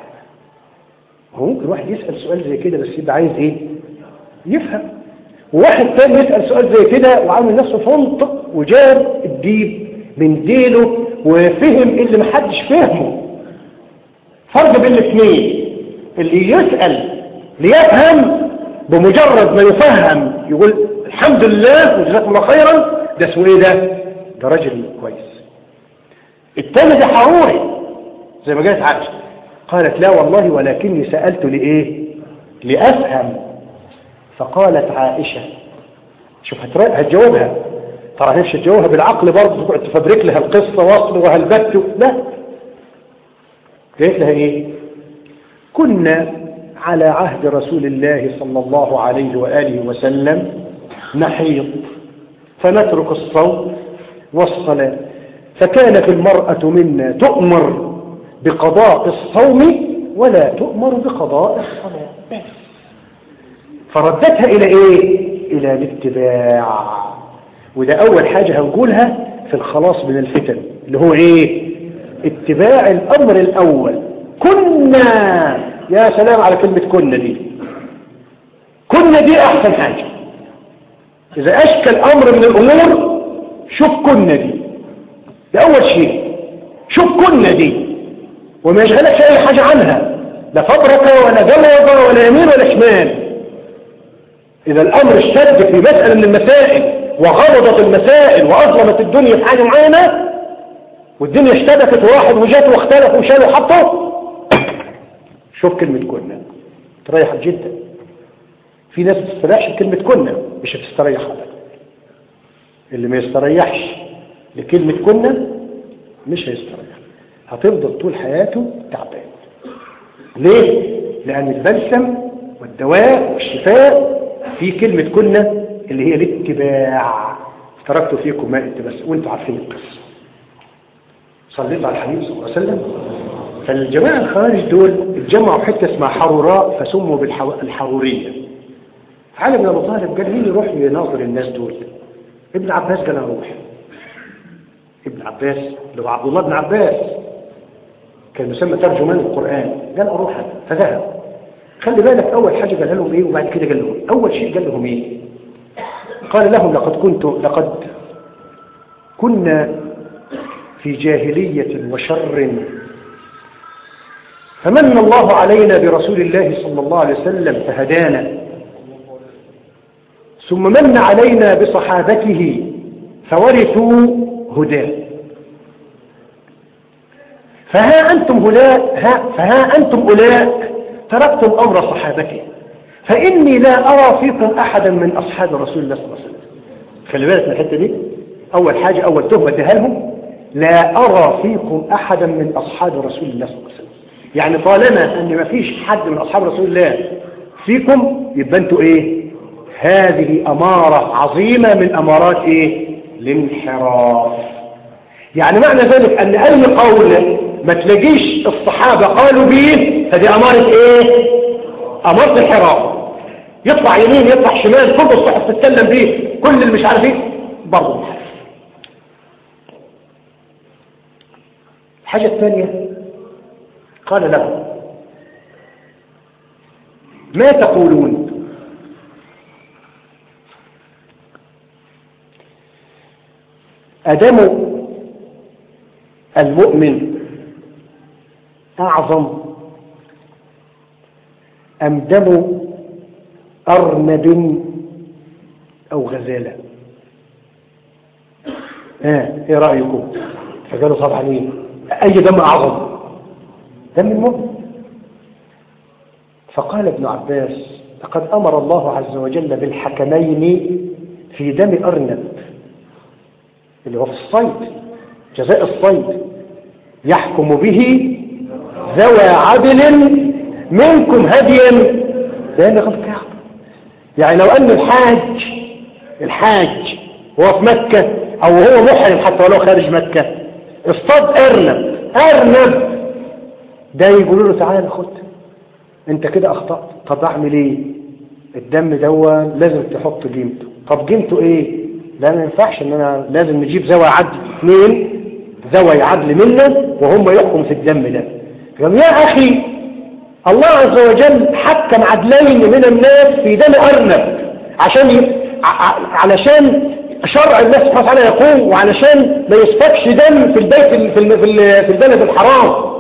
هو ممكن واحد يسأل سؤال زي كده بس يبقى عايز إيه؟ يفهم. وواحد ثاني يسأل سؤال زي كده وعامل نفسه فنطق وجاب الديب من ديله وفهم اللي محدش فهمه. فرق بين الاثنين، اللي يسأل ليفهم بمجرد ما يفهم يقول الحمد لله وجزاكم الله خيرا، ده اسمه ايه؟ ده ده راجل كويس. الثاني ده حروري زي ما قالت عائشة، قالت لا والله ولكني سألت لإيه؟ لأفهم. فقالت عائشة، شوف هتجاوبها، ترى نفسي تجاوبها بالعقل برضه، تقعد تفبرك لها القصة واصل وهالبت، لا. قالت لها ايه؟ كنا على عهد رسول الله صلى الله عليه وآله وسلم نحيض فنترك الصوم والصلاة، فكانت المرأة منا تؤمر بقضاء الصوم ولا تؤمر بقضاء الصلاة. بس فردتها إلى إيه؟ إلى الاتباع. وده أول حاجة هنقولها في الخلاص من الفتن، اللي هو إيه؟ اتباع الأمر الأول. كنا، يا سلام على كلمة كنا دي، كنا دي أحسن حاجة. إذا أشكل أمر من الأمور شوف كنا دي، ده أول شيء. شوف كنا دي وما يشغلكش أي حاجة عنها، لا فبركة ولا جلوة ولا يمين ولا شمال. إذا الأمر اشتد في مسألة من المسائل وغلظت المسائل وأظلمت الدنيا في حاجة معينة والدنيا اشتبكت وواحد وجات واختلف وشال وحطه، شوف كلمة كنا تريح جدا. في ناس بتستريحش بكلمة كنا، مش هتستريح أبدا. اللي ما يستريحش لكلمة كنا مش هيستريح، هتفضل طول حياته تعبان. ليه؟ لأن البلسم والدواء والشفاء في كلمة كنا اللي هي الاتباع. تركت فيكم ما بس وانتم عارفين القصة. صليت على الحبيب صلى الله عليه وسلم. فالجماعة الخوارج دول اتجمعوا حتة اسمها حروراء فسموا بالحرورية. علي بن ابي طالب قال مين يروح يناظر الناس دول؟ ابن عباس قال اروح. ابن عباس اللي هو عبد الله بن عباس كان يسمى ترجمان القرآن، قال اروح. فذهب. خلي بالك اول حاجة قال لهم ايه وبعد كده قال لهم اول شيء قال لهم ايه؟ قال لهم لقد كنت لقد كنا في جاهلية وشر فمن الله علينا برسول الله صلى الله عليه وسلم فهدانا، ثم من علينا بصحابته فورثوا هداه. فها أنتم هؤلاء فها أنتم أولاء تركتم أمر صحابته، فإني لا أرى فيكم أحدا من أصحاب رسول الله صلى الله عليه وسلم. خلي بالك من الحتة دي، أول حاجة أول تهمة اديها لهم، لا أرى فيكم أحدا من أصحاب رسول الله صلى الله عليه وسلم. يعني طالما أن ما فيش حد من أصحاب رسول الله فيكم يبقى أنتوا إيه؟ هذه أمارة عظيمة من أمارات إيه؟ الانحراف. يعني معنى ذلك أن أي قول ما تلاقيش الصحابة قالوا به فدي أمارة إيه؟ أمارة الانحراف. يطلع يمين يطلع شمال، كل الصحف تتكلم به، كل اللي مش عارف ايه برضه انحراف. الحاجة الثانية قال له ما تقولون؟ أدم المؤمن أعظم أم دم أرنب أو غزالة؟ ها ايه رأيكم؟ فقالوا طبعا ايه؟ أي دم أعظم؟ دم المؤمن. فقال ابن عباس لقد أمر الله عز وجل بالحكمين في دم أرنب اللي هو في الصيد، جزاء الصيد، يحكم به ذوى عدل منكم هديا لأن قد كعب. يعني لو أن الحاج الحاج هو في مكة أو هو محرم حتى ولو خارج مكة اصطاد أرنب أرنب ده يقولوا له تعالى خد انت كده أخطأت. طب أعمل إيه؟ الدم ده لازم تحط قيمته. طب قيمته إيه؟ لا ما ينفعش ان انا لازم نجيب ذوي عدل اثنين ذوي عدل منا وهم يحكم في الدم ده. يا اخي الله عز وجل حكم عدلين من الناس في دم ارنب عشان ي... ع... علشان شرع الله سبحانه وتعالى يقوم، وعلشان ما يسفكش دم في البيت في ال... في, ال... في البلد الحرام.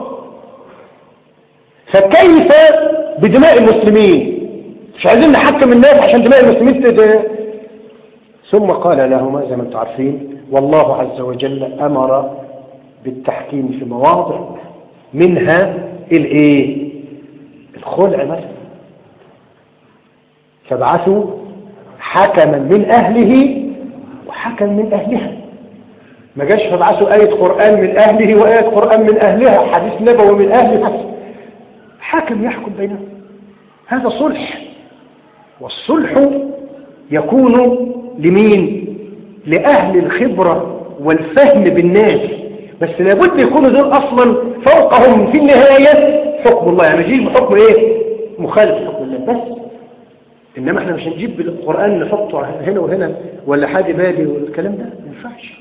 فكيف بدماء المسلمين؟ مش عايزين نحكم الناس عشان دماء المسلمين تد... ثم قال لهما زي ما انتم عارفين والله عز وجل أمر بالتحكيم في مواضع منها الايه؟ الخلع مثلا، فابعثوا حكما من أهله وحكما من أهلها. ما جاش فابعثوا آية قرآن من أهله وآية قرآن من أهلها، حديث نبوي من أهلها، حكم يحكم بينهم. هذا صلح، والصلح يكون لمين؟ لأهل الخبرة والفهم بالناس، بس لابد يكونوا دول أصلا فوقهم في النهاية حكم الله. يعني نجيب حكم إيه؟ مخالف حكم الله بس، إنما إحنا مش هنجيب القرآن نحطه هنا وهنا ولا حادي بادي والكلام ده ما ينفعش.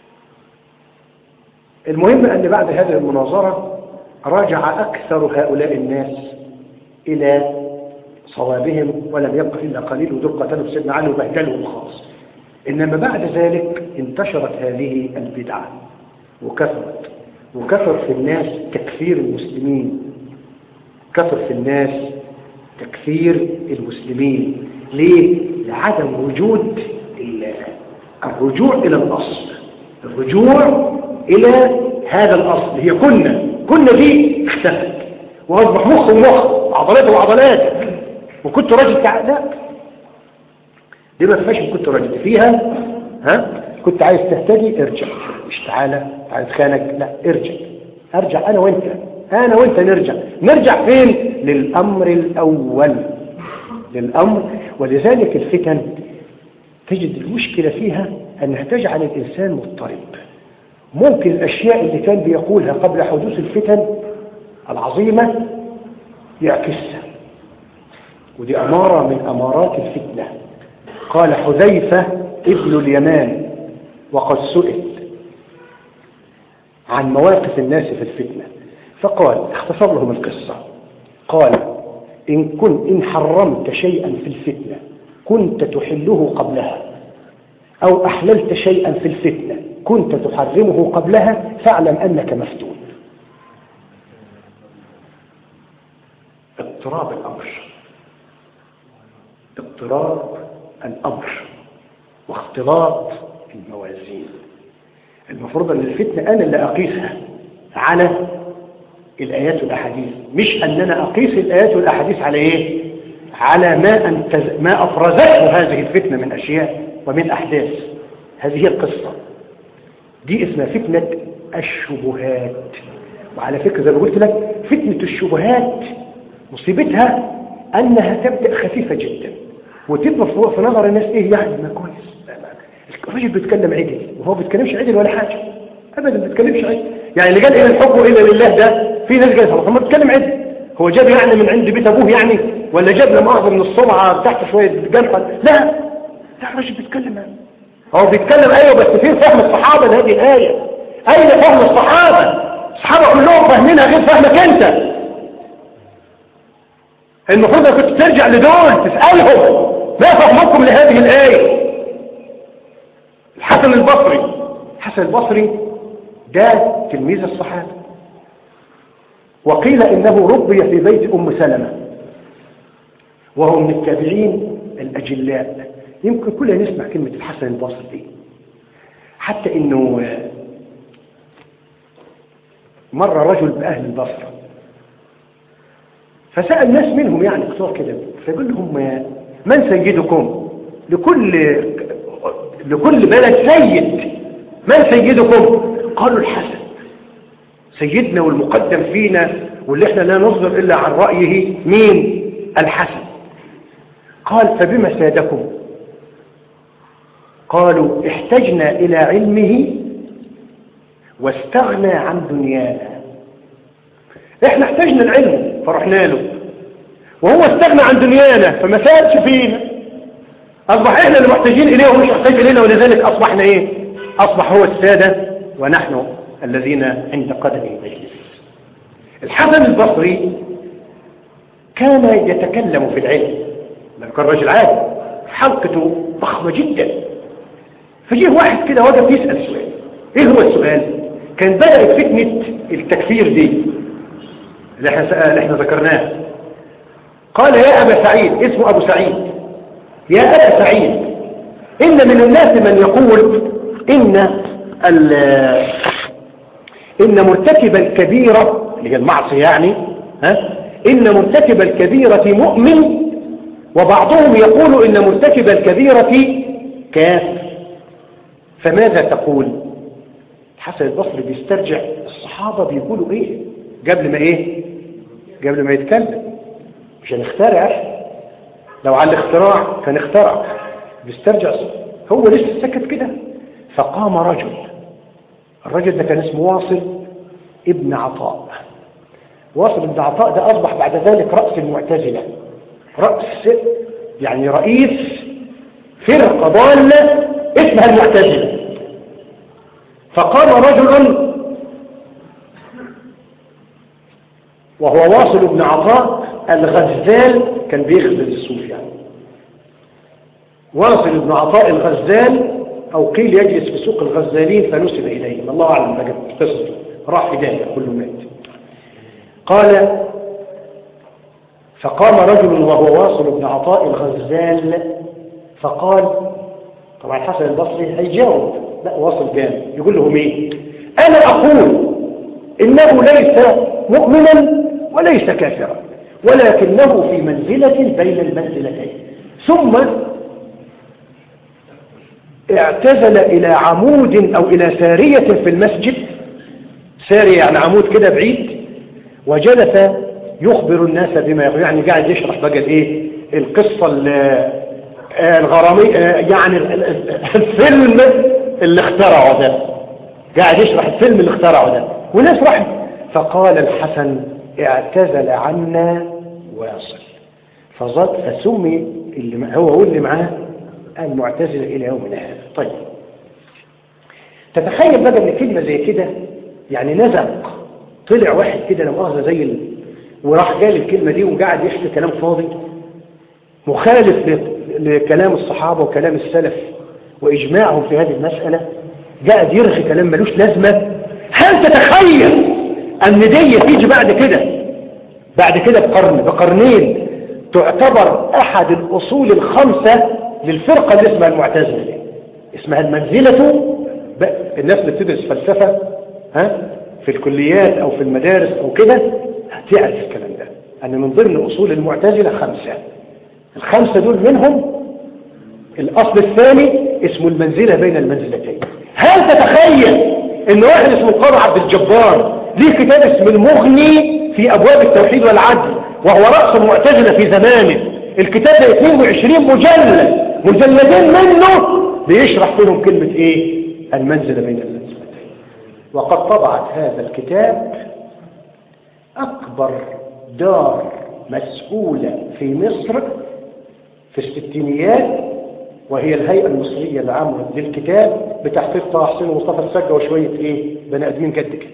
المهم أن بعد هذه المناظرة راجع أكثر هؤلاء الناس إلى صوابهم، ولم يبق إلا قليل، ودول قتلوا سيدنا علي وبهدلهم خالص. إنما بعد ذلك انتشرت هذه البدعة وكثرت وكثر في الناس تكفير المسلمين، كثر في الناس تكفير المسلمين. ليه؟ لعدم وجود الرجوع إلى الأصل، الرجوع إلى هذا الأصل. هي كنا كنا دي اختفت وأصبح مخ ومخ عضلات وعضلات وكنت راجل تعال. لا دي ما فيهاش كنت راجل فيها. ها كنت عايز تهتدي ارجع، مش تعالى عايز خانك، لا ارجع. ارجع انا وانت انا وانت نرجع نرجع فين؟ للامر الاول، للامر. ولذلك الفتن تجد المشكلة فيها انها تجعل الانسان مضطرب. ممكن الاشياء اللي كان بيقولها قبل حدوث الفتن العظيمة يعكسها، ودي أمارة من أمارات الفتنة. قال حذيفة ابن اليمان وقد سئل عن مواقف الناس في الفتنة فقال، اختصر لهم القصة، قال إن, كن إن حرمت شيئا في الفتنة كنت تحله قبلها، أو أحللت شيئا في الفتنة كنت تحرمه قبلها، فاعلم أنك مفتون. اضطراب الأمر، اضطراب الأمر واختلاط الموازين. المفروض أن الفتنة أنا اللي أقيسها على الآيات والأحاديث، مش أننا أقيس الآيات والأحاديث على إيه؟ على ما, أنتز... ما أفرزته هذه الفتنة من أشياء ومن أحداث. هذه هي القصة دي، اسمها فتنة الشبهات. وعلى فكرة زي ما قلت لك، فتنة الشبهات مصيبتها أنها تبدأ خفيفة جدا وتبقى في نظر الناس إيه يعني ما كويس، الراجل بيتكلم عدل وهو بيتكلمش عدل ولا حاجة أبدا، بيتكلمش عدل. يعني اللي قال إيه الحكم إلا لله ده في ناس قالت خلاص ما بيتكلم عدل، هو جاب يعني من عند بيت أبوه يعني، ولا جاب لما أخذ من الصبعة تحت شوية جنحة؟ لا لا، الراجل بيتكلم يعني. هو بيتكلم أيوه، بس فين فهم الصحابة لهذه الآية؟ أين فهم الصحابة؟ الصحابة كلهم فاهمينها غير فهمك أنت. المفروض أن كنت ترجع لدول تسألهم ما فهمكم لهذه الآية. الحسن البصري، الحسن البصري ده تلميذ الصحابة، وقيل إنه ربي في بيت أم سلمة، وهو من التابعين الأجلاء. يمكن كلنا نسمع كلمة الحسن البصري دي، حتى إنه مر رجل بأهل البصرة فسأل ناس منهم يعني كتار كده، فيقول لهم من سيدكم؟ لكل لكل بلد سيد، من سيدكم؟ قالوا الحسن سيدنا والمقدم فينا واللي احنا لا نصدر إلا عن رأيه. مين؟ الحسن. قال فبما سادكم؟ قالوا احتجنا إلى علمه واستغنى عن دنيانا. احنا احتجنا العلم فرحنا له، وهو استغنى عن دنيانا فما سادش فينا، أصبح إحنا اللي محتاجين إليه ومش محتاج إلينا، ولذلك أصبحنا إيه؟ أصبح هو السادة ونحن الذين عند قدمه نجلس. الحسن البصري كان يتكلم في العلم، كان رجل عادي، حلقته ضخمة جدا. فجيه واحد كده وقف يسأل سؤال. إيه هو السؤال؟ كان بدأت فتنة التكفير دي اللي احنا, اللي احنا ذكرناها. قال يا أبا سعيد، اسمه أبو سعيد، يا أبا سعيد، إن من الناس من يقول إن إن مرتكب الكبيرة اللي هي المعصية يعني ها إن مرتكب الكبيرة مؤمن، وبعضهم يقول إن مرتكب الكبيرة كافر، فماذا تقول؟ الحسن البصري بيسترجع الصحابة بيقولوا إيه قبل ما إيه قبل ما يتكلم، مش هنخترع. لو على الاختراع كان اخترع، بيسترجع هو لسه سكت كده. فقام رجل، الرجل ده كان اسمه واصل ابن عطاء. واصل ابن عطاء ده أصبح بعد ذلك رأس المعتزلة، رأس يعني رئيس فرقة ضالة اسمها المعتزلة. فقام رجل وهو واصل ابن عطاء الغزال، كان بيخبز الصوف يعني. واصل ابن عطاء الغزال، أو قيل يجلس في سوق الغزالين فنسب إليه، الله أعلم بقى قصته، راح في داهية كله مات. قال فقام رجل وهو واصل ابن عطاء الغزال فقال، طبعا الحسن البصري هيجاوب، لا واصل جامد، يقول لهم ايه؟ أنا أقول إنه ليس مؤمنا وليس كافرا، ولكنه في منزلة بين المنزلتين. ثم اعتزل إلى عمود أو إلى سارية في المسجد، سارية يعني عمود كده بعيد، وجلس يخبر الناس بما يقول، يعني قاعد يشرح بقى الايه القصة الغرامية، يعني الفيلم اللي اخترعه ده، قاعد يشرح الفيلم اللي اخترعه ده والناس رحمه. فقال الحسن اعتزل عنا واصل، فظل فسمي اللي هو واللي معاه المعتزل إلى يومنا هذا. طيب تتخيل بقى ان كلمة زي كده يعني نزق، طلع واحد كده لو مؤاخذة زي ال... وراح قال الكلمة دي وقاعد يحكي كلام فاضي مخالف ل... لكلام الصحابة وكلام السلف وإجماعهم في هذه المسألة، قاعد يرغي كلام ملوش لازمة. هل تتخيل أن دي تيجي بعد كده بعد كده بقرن بقرنين تعتبر أحد الأصول الخمسة للفرقة اللي اسمها المعتزلة، اسمها المنزلة. الناس اللي بتدرس فلسفة ها في الكليات أو في المدارس أو كده هتعرف الكلام ده، أن من ضمن أصول المعتزلة خمسة. الخمسة دول منهم الأصل الثاني اسمه المنزلة بين المنزلتين. هل تتخيل أن واحد اسمه القاضي عبد الجبار ليه كتاب اسمه المغني في أبواب التوحيد والعدل، وهو رأس المعتزلة في زمانه؟ الكتاب ده اثنين وعشرين مجلد، مجلدين منه بيشرح فيهم كلمة ايه؟ المنزلة بين المنزلتين. وقد طبعت هذا الكتاب أكبر دار مسؤولة في مصر في الستينيات، وهي الهيئة المصرية العامة للكتاب بتحقيق طه حسين ومصطفى السجة وشوية ايه بني ادمين قد كده.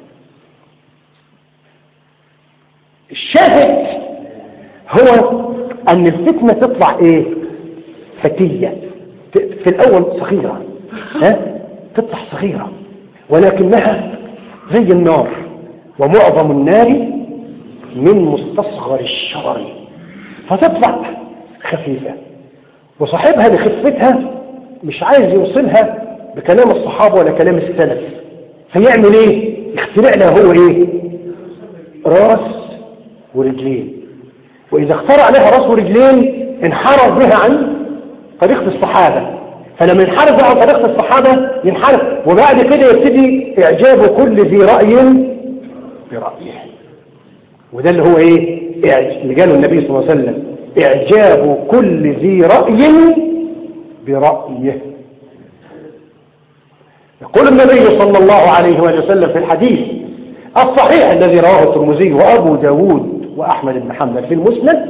الشاهد هو ان الفتنة تطلع ايه؟ فتية في الاول صغيرة، ها تطلع صغيرة ولكنها زي النار، ومعظم النار من مستصغر الشرر، فتطلع خفيفة، وصاحبها لخفتها مش عايز يوصلها بكلام الصحابة ولا كلام السلف، فيعمل ايه؟ يخترع لها هو ايه؟ راس ورجلين. واذا اخترع لها راس ورجلين انحرف بها عن طريقة الصحابة، فلما ينحرف عن طريقة الصحابة ينحرف، وبعد كده يبتدي اعجاب كل ذي رأي برأيه. وده اللي هو ايه؟ اللي قاله النبي صلى الله عليه وسلم: اعجاب كل ذي رأي برأيه. يقول النبي صلى الله عليه وسلم في الحديث الصحيح الذي رواه الترمذي وأبو داود وأحمد بن حنبل في المسند،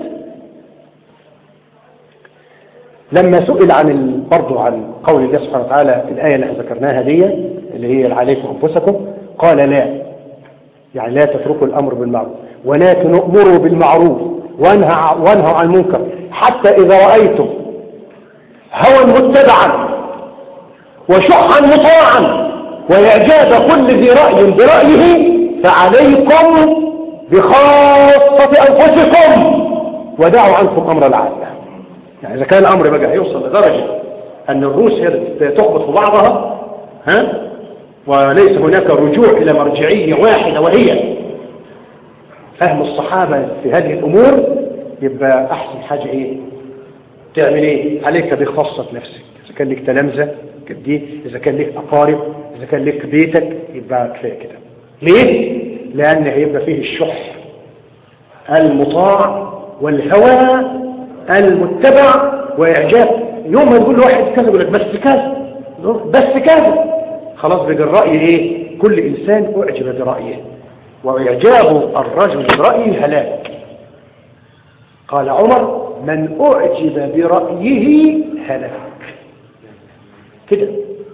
لما سئل عن برضو عن قول الله سبحانه وتعالى في الآية اللي ذكرناها دي اللي هي عليكم أنفسكم، قال لا، يعني لا تتركوا الأمر بالمعروف ولكن أمروا بالمعروف وانهوا عن المنكر، حتى إذا رأيتم هوى متبعا وشحا مطاعا وإعجاب كل ذي رأي برأيه فعليكم بخاصة أنفسكم ودعوا عنكم أمر العالم. يعني إذا كان الأمر بقى هيوصل لدرجة أن الروس هي تخبط في بعضها ها وليس هناك رجوع إلى مرجعية واحدة وهي فهم الصحابة في هذه الأمور، يبقى أحسن حاجة إيه؟ تعمل إيه؟ عليك بخاصة نفسك. إذا كان لك تلامذة كدي، إذا كان لك أقارب، إذا كان لك بيتك، يبقى كفاية كده. ليه؟ لأن هيبقى فيه الشح المطاع والهوى المتبع وإعجاب. يوم ما تقول لواحد كذا يقول لك بس كذا بس كذا، خلاص بقى الرأي إيه؟ كل إنسان أعجب برأيه، وإعجاب الرجل برأيه هلاك. قال عمر: من أعجب برأيه هلاك كده.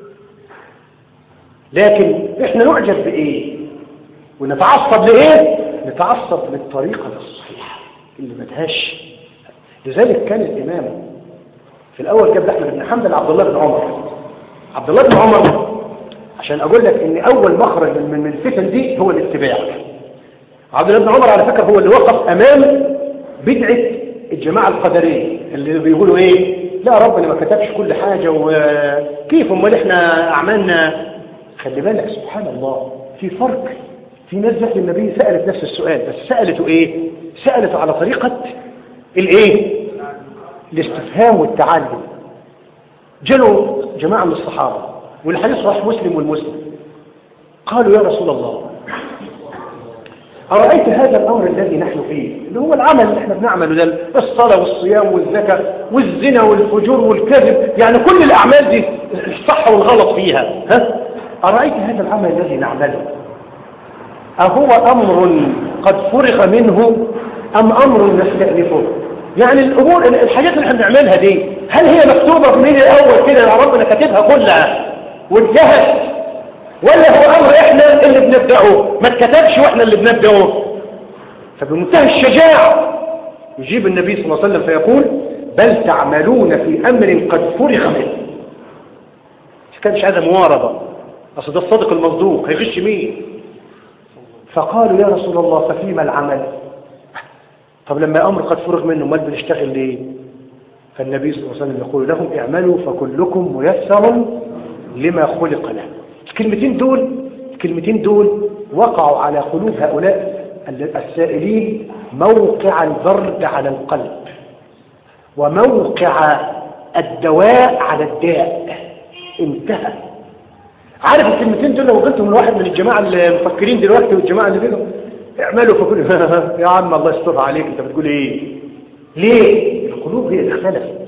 لكن إحنا نعجب بإيه ونتعصب لإيه؟ نتعصب للطريقة الصحيحة اللي مدهاش. لذلك كان الإمام في الأول جاب أحمد بن حنبل عبد الله بن عمر. عبد الله بن عمر عشان أقول لك إن أول مخرج من الفتن دي هو الاتباع. عبد الله بن عمر على فكرة هو اللي وقف أمام بدعة الجماعة القدرية اللي بيقولوا إيه؟ لا ربنا ما كتبش كل حاجة، وكيف امال إحنا أعمالنا؟ خلي بالك سبحان الله في فرق. في ناس ذات النبي سألت نفس السؤال، بس سألته إيه؟ سألته على طريقة الإيه؟ الاستفهام والتعلم. جلوا جماعة من الصحابة والحديث راح مسلم والمسلم، قالوا يا رسول الله أرأيت هذا الأمر الذي نحن فيه اللي هو العمل اللي احنا بنعمله ده، الصلاة والصيام والزكاة والزنا والفجور والكذب، يعني كل الأعمال دي الصح والغلط فيها، ها؟ أرأيت هذا العمل الذي نعمله أهو أمر قد فرغ منه أم أمر نستألفه؟ يعني الأمور الحاجات اللي احنا بنعملها دي هل هي مكتوبة من الأول كده يا ربنا كاتبها كلها وانتهت، ولا هو أمر احنا اللي بنبدأه ما اتكتبش واحنا اللي بنبدأه؟ فبمنتهى الشجاعة يجيب النبي صلى الله عليه وسلم فيقول: بل تعملون في أمر قد فرغ منه. كانش هذا مواربة، أصل ده الصادق المصدوق هيغش مين؟ فقالوا يا رسول الله ففيما العمل؟ طب لما أمر قد فرغ منه ما بنشتغل ليه؟ فالنبي صلى الله عليه وسلم يقول لهم اعملوا فكلكم ميسر لما خلق له. الكلمتين دول الكلمتين دول وقعوا على قلوب هؤلاء السائلين موقع البرد على القلب وموقع الدواء على الداء. انتهى. عارف الكلمتين دول لو قلتهم لواحد من الجماعة المفكرين دلوقتي والجماعة اللي بينهم اعملوا فكل يا عم الله يسترها عليك انت بتقول ايه؟ ليه؟ القلوب هي اللي اختلفت.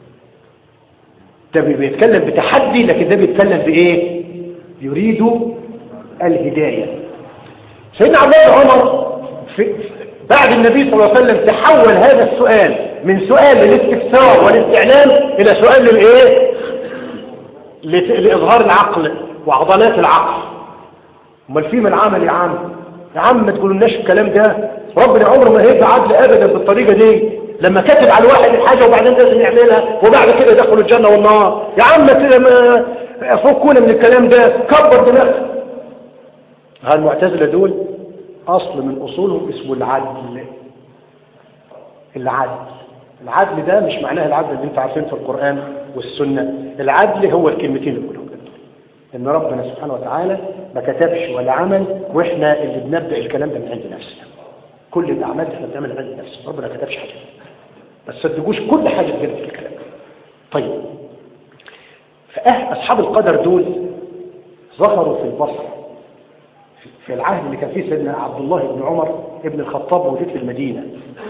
ده بيتكلم بتحدي لكن ده بيتكلم بايه؟ يريد الهداية. سيدنا عبد الله بن عمر في بعد النبي صلى الله عليه وسلم تحول هذا السؤال من سؤال للاستفسار والاستعلام الى سؤال للايه؟ لإظهار العقل وعضلات العقل. امال فيما العمل يا عم؟ يا عم ما تقولولناش الكلام ده. ربنا عمره ما هيبقى عدل ابدا بالطريقه دي. لما كتب على الواحد الحاجه وبعدين لازم يعملها وبعد كده يدخلوا الجنه والنار. يا عم ما فكونا من الكلام ده، كبر دماغك. هالمعتزله دول اصل من اصولهم اسمه العدل. العدل العدل ده مش معناه العدل اللي انت عارفين في القرآن والسنة. العدل هو الكلمتين اللي بقولهم ان ربنا سبحانه وتعالى ما كتبش ولا عمل واحنا اللي بنبدأ الكلام ده من عند نفسنا. كل الاعمال احنا بنعمل من عند نفسنا، ربنا ما كتبش حاجة. بس صدقوش كل حاجة بجد في الكلام. طيب فأه اصحاب القدر دول ظهروا في البصره في العهد اللي كان فيه سيدنا عبد الله بن عمر ابن الخطاب موجود في المدينة.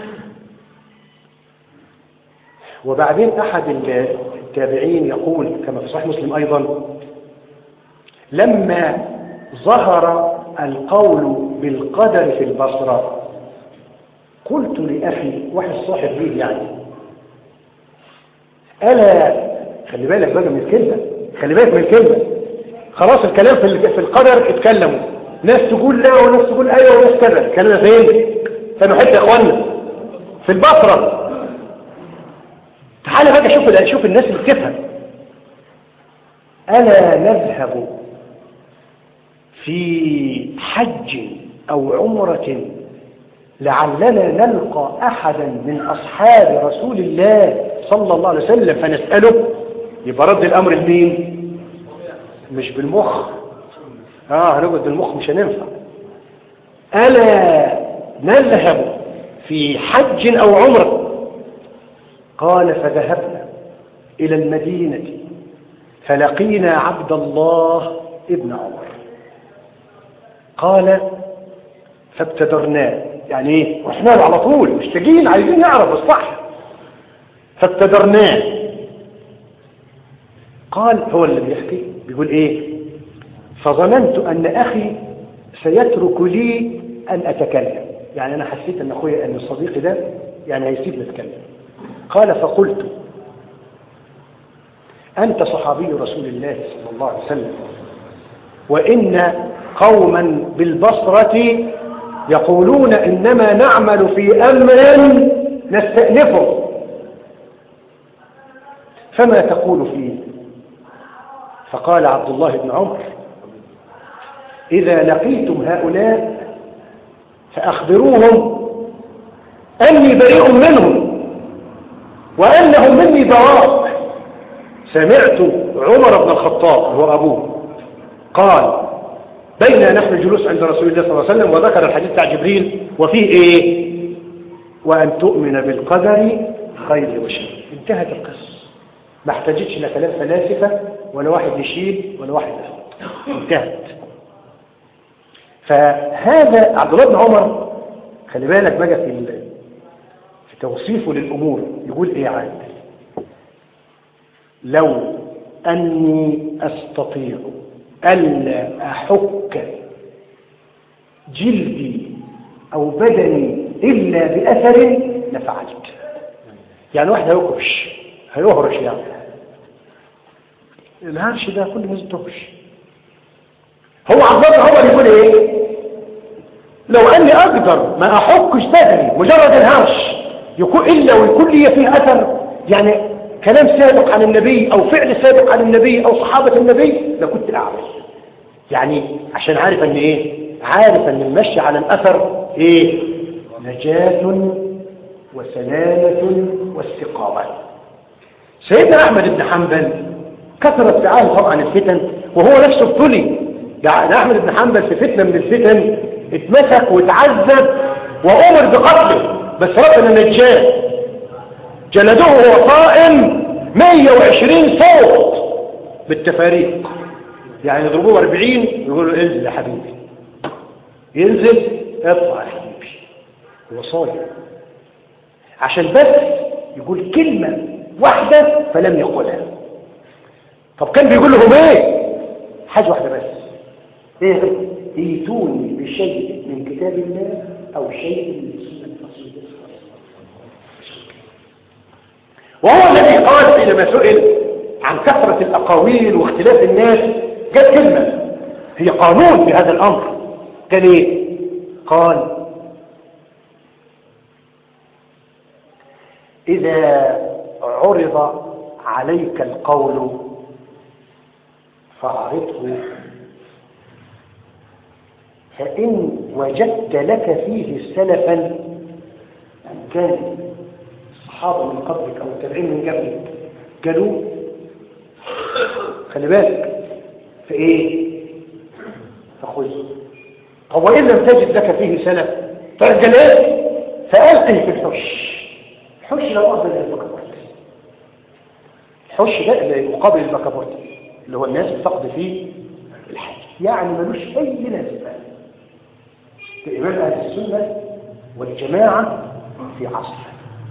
وبعدين أحد التابعين يقول كما في صحيح مسلم أيضا لما ظهر القول بالقدر في البصرة قلت لأخي واحد صاحب ليه يعني ألا خلي بالك بقى من الكلمة خلي بالك من الكلمة خلاص الكلام في القدر اتكلموا ناس تقول لا وناس تقول ايوه وناس كذا. الكلام فين؟ فنحط يا اخوانا في البصرة. تعالى بقى شوف شوف الناس اللي بتفهم. ألا نذهب في حج أو عمرة لعلنا نلقى أحدا من أصحاب رسول الله صلى الله عليه وسلم فنسأله؟ يبقى رد الأمر لمين؟ مش بالمخ. آه هنقعد بالمخ مش هننفع. ألا نذهب في حج أو عمرة؟ قال فذهبنا إلى المدينة فلقينا عبد الله ابن عمر. قال فابتدرناه يعني ايه؟ رحنا له على طول مشتاقين عايزين نعرف الصح. فابتدرناه. قال هو اللي بيحكي بيقول ايه؟ فظننت أن أخي سيترك لي أن أتكلم. يعني أنا حسيت أن أخويا أن صديقي ده يعني هيسيبني أتكلم. قال فقلت أنت صحابي رسول الله صلى الله عليه وسلم وإن قوما بالبصرة يقولون إنما نعمل في أمر نستأنفه فما تقول فيه؟ فقال عبد الله بن عمر إذا لقيتم هؤلاء فأخبروهم أني بريء منهم وأنهم مني براء. سمعت عمر بن الخطاب هو أبوه قال بينما نحن جلوس عند رسول الله صلى الله عليه وسلم وذكر الحديث بتاع جبريل وفيه إيه؟ وأن تؤمن بالقدر خير وشر. انتهت القصة. ما احتاجتش لا كلام فلاسفة ولا واحد يشيل ولا واحد يحط. انتهت. فهذا عبد الله بن عمر خلي بالك بقى في في توصيفه للأمور يقول إيه عاد لو أني أستطيع ألا أحك جلدي أو بدني إلا بأثر لفعلت. يعني واحد هيكبش هيهرش يعني الهرش ده كل الناس بتهرش. هو عبد الله بن عمر يقول ايه؟ لو اني اقدر ما احكش بدني مجرد الهرش يكون الا ويكون لي فيه اثر يعني كلام سابق عن النبي او فعل سابق عن النبي او صحابة النبي لكنت اعمل. يعني عشان عارف ان ايه؟ عارف ان المشي على الاثر ايه؟ نجاة وسلامة واستقامة. سيدنا أحمد بن حنبل كثرت في عالم طبعا الفتن، وهو نفسه ابتلي. يعني أحمد بن حنبل في فتنة من الفتن اتمسك واتعذب وأمر بقتله، بس ربنا نجاه. جلدوه وهو صائم مئة وعشرين صوت بالتفاريق، يعني يضربوه أربعين يقولوا انزل يا حبيبي، ينزل اطلع يا حبيبي، هو صايم عشان بس يقول كلمة واحدة فلم يقولها. طب كان بيقول لهم ايه؟ حاجة واحدة بس، ايه؟ ايتوني بشيء من كتاب الله او شيء من سنة رسول الله. وهو الذي قال حينما سئل عن كثرة الأقاويل واختلاف الناس قال كلمة هي قانون في هذا الأمر. قال ايه؟ قال إذا عرض عليك القول فاعرضه، فإن وجدت لك فيه سلفا، كان الصحابة من قبلك أو التابعين من قبلك قالوا خلي بالك في إيه؟ فخذه. طب وإن لم تجد لك فيه سلف فقال إيه؟ فألقه في الحش. الحش لا أفضل للبكابورت. الحش ده اللي مقابل البكابورت اللي هو الناس بتقضي فيه الحج، يعني ملوش أي لازمة. إمام أهل السنة والجماعة في عصره.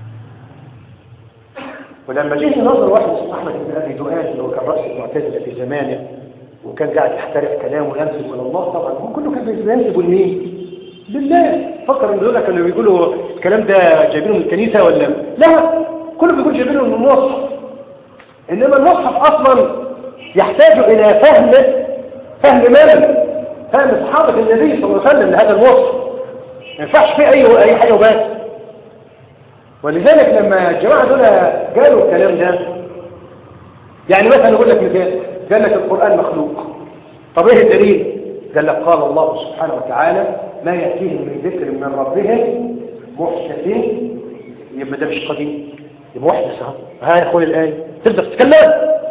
ولما جه نظر واحد اسمه أحمد بن أبي دؤاد اللي هو كان رأس المعتزلة في زمانه وكان قاعد يحترق كلامه وينسب إلى الله، طبعا هو كله كان بينسب لمين؟ لله. فكر ان دول كانوا بيقولوا الكلام ده جايبينه من الكنيسة ولا لا، كله بيقول جايبينه من المصحف. إنما المصحف أصلا يحتاج إلى فهم فهم من؟ فهم صحابة النبي صلى الله عليه وسلم لهذا المصحف. ما ينفعش فيه أي أي حاجة وبس. ولذلك لما الجماعة دول قالوا الكلام ده، يعني مثلا يقول لك مثال، قال لك القرآن مخلوق. طب ايه الدليل؟ قال لك قال الله سبحانه وتعالى ما يأتيهم من ذكر من ربهم محدث، يبقى ده مش قديم، يبقى محدث. ها يقول الآية تقدر تتكلم.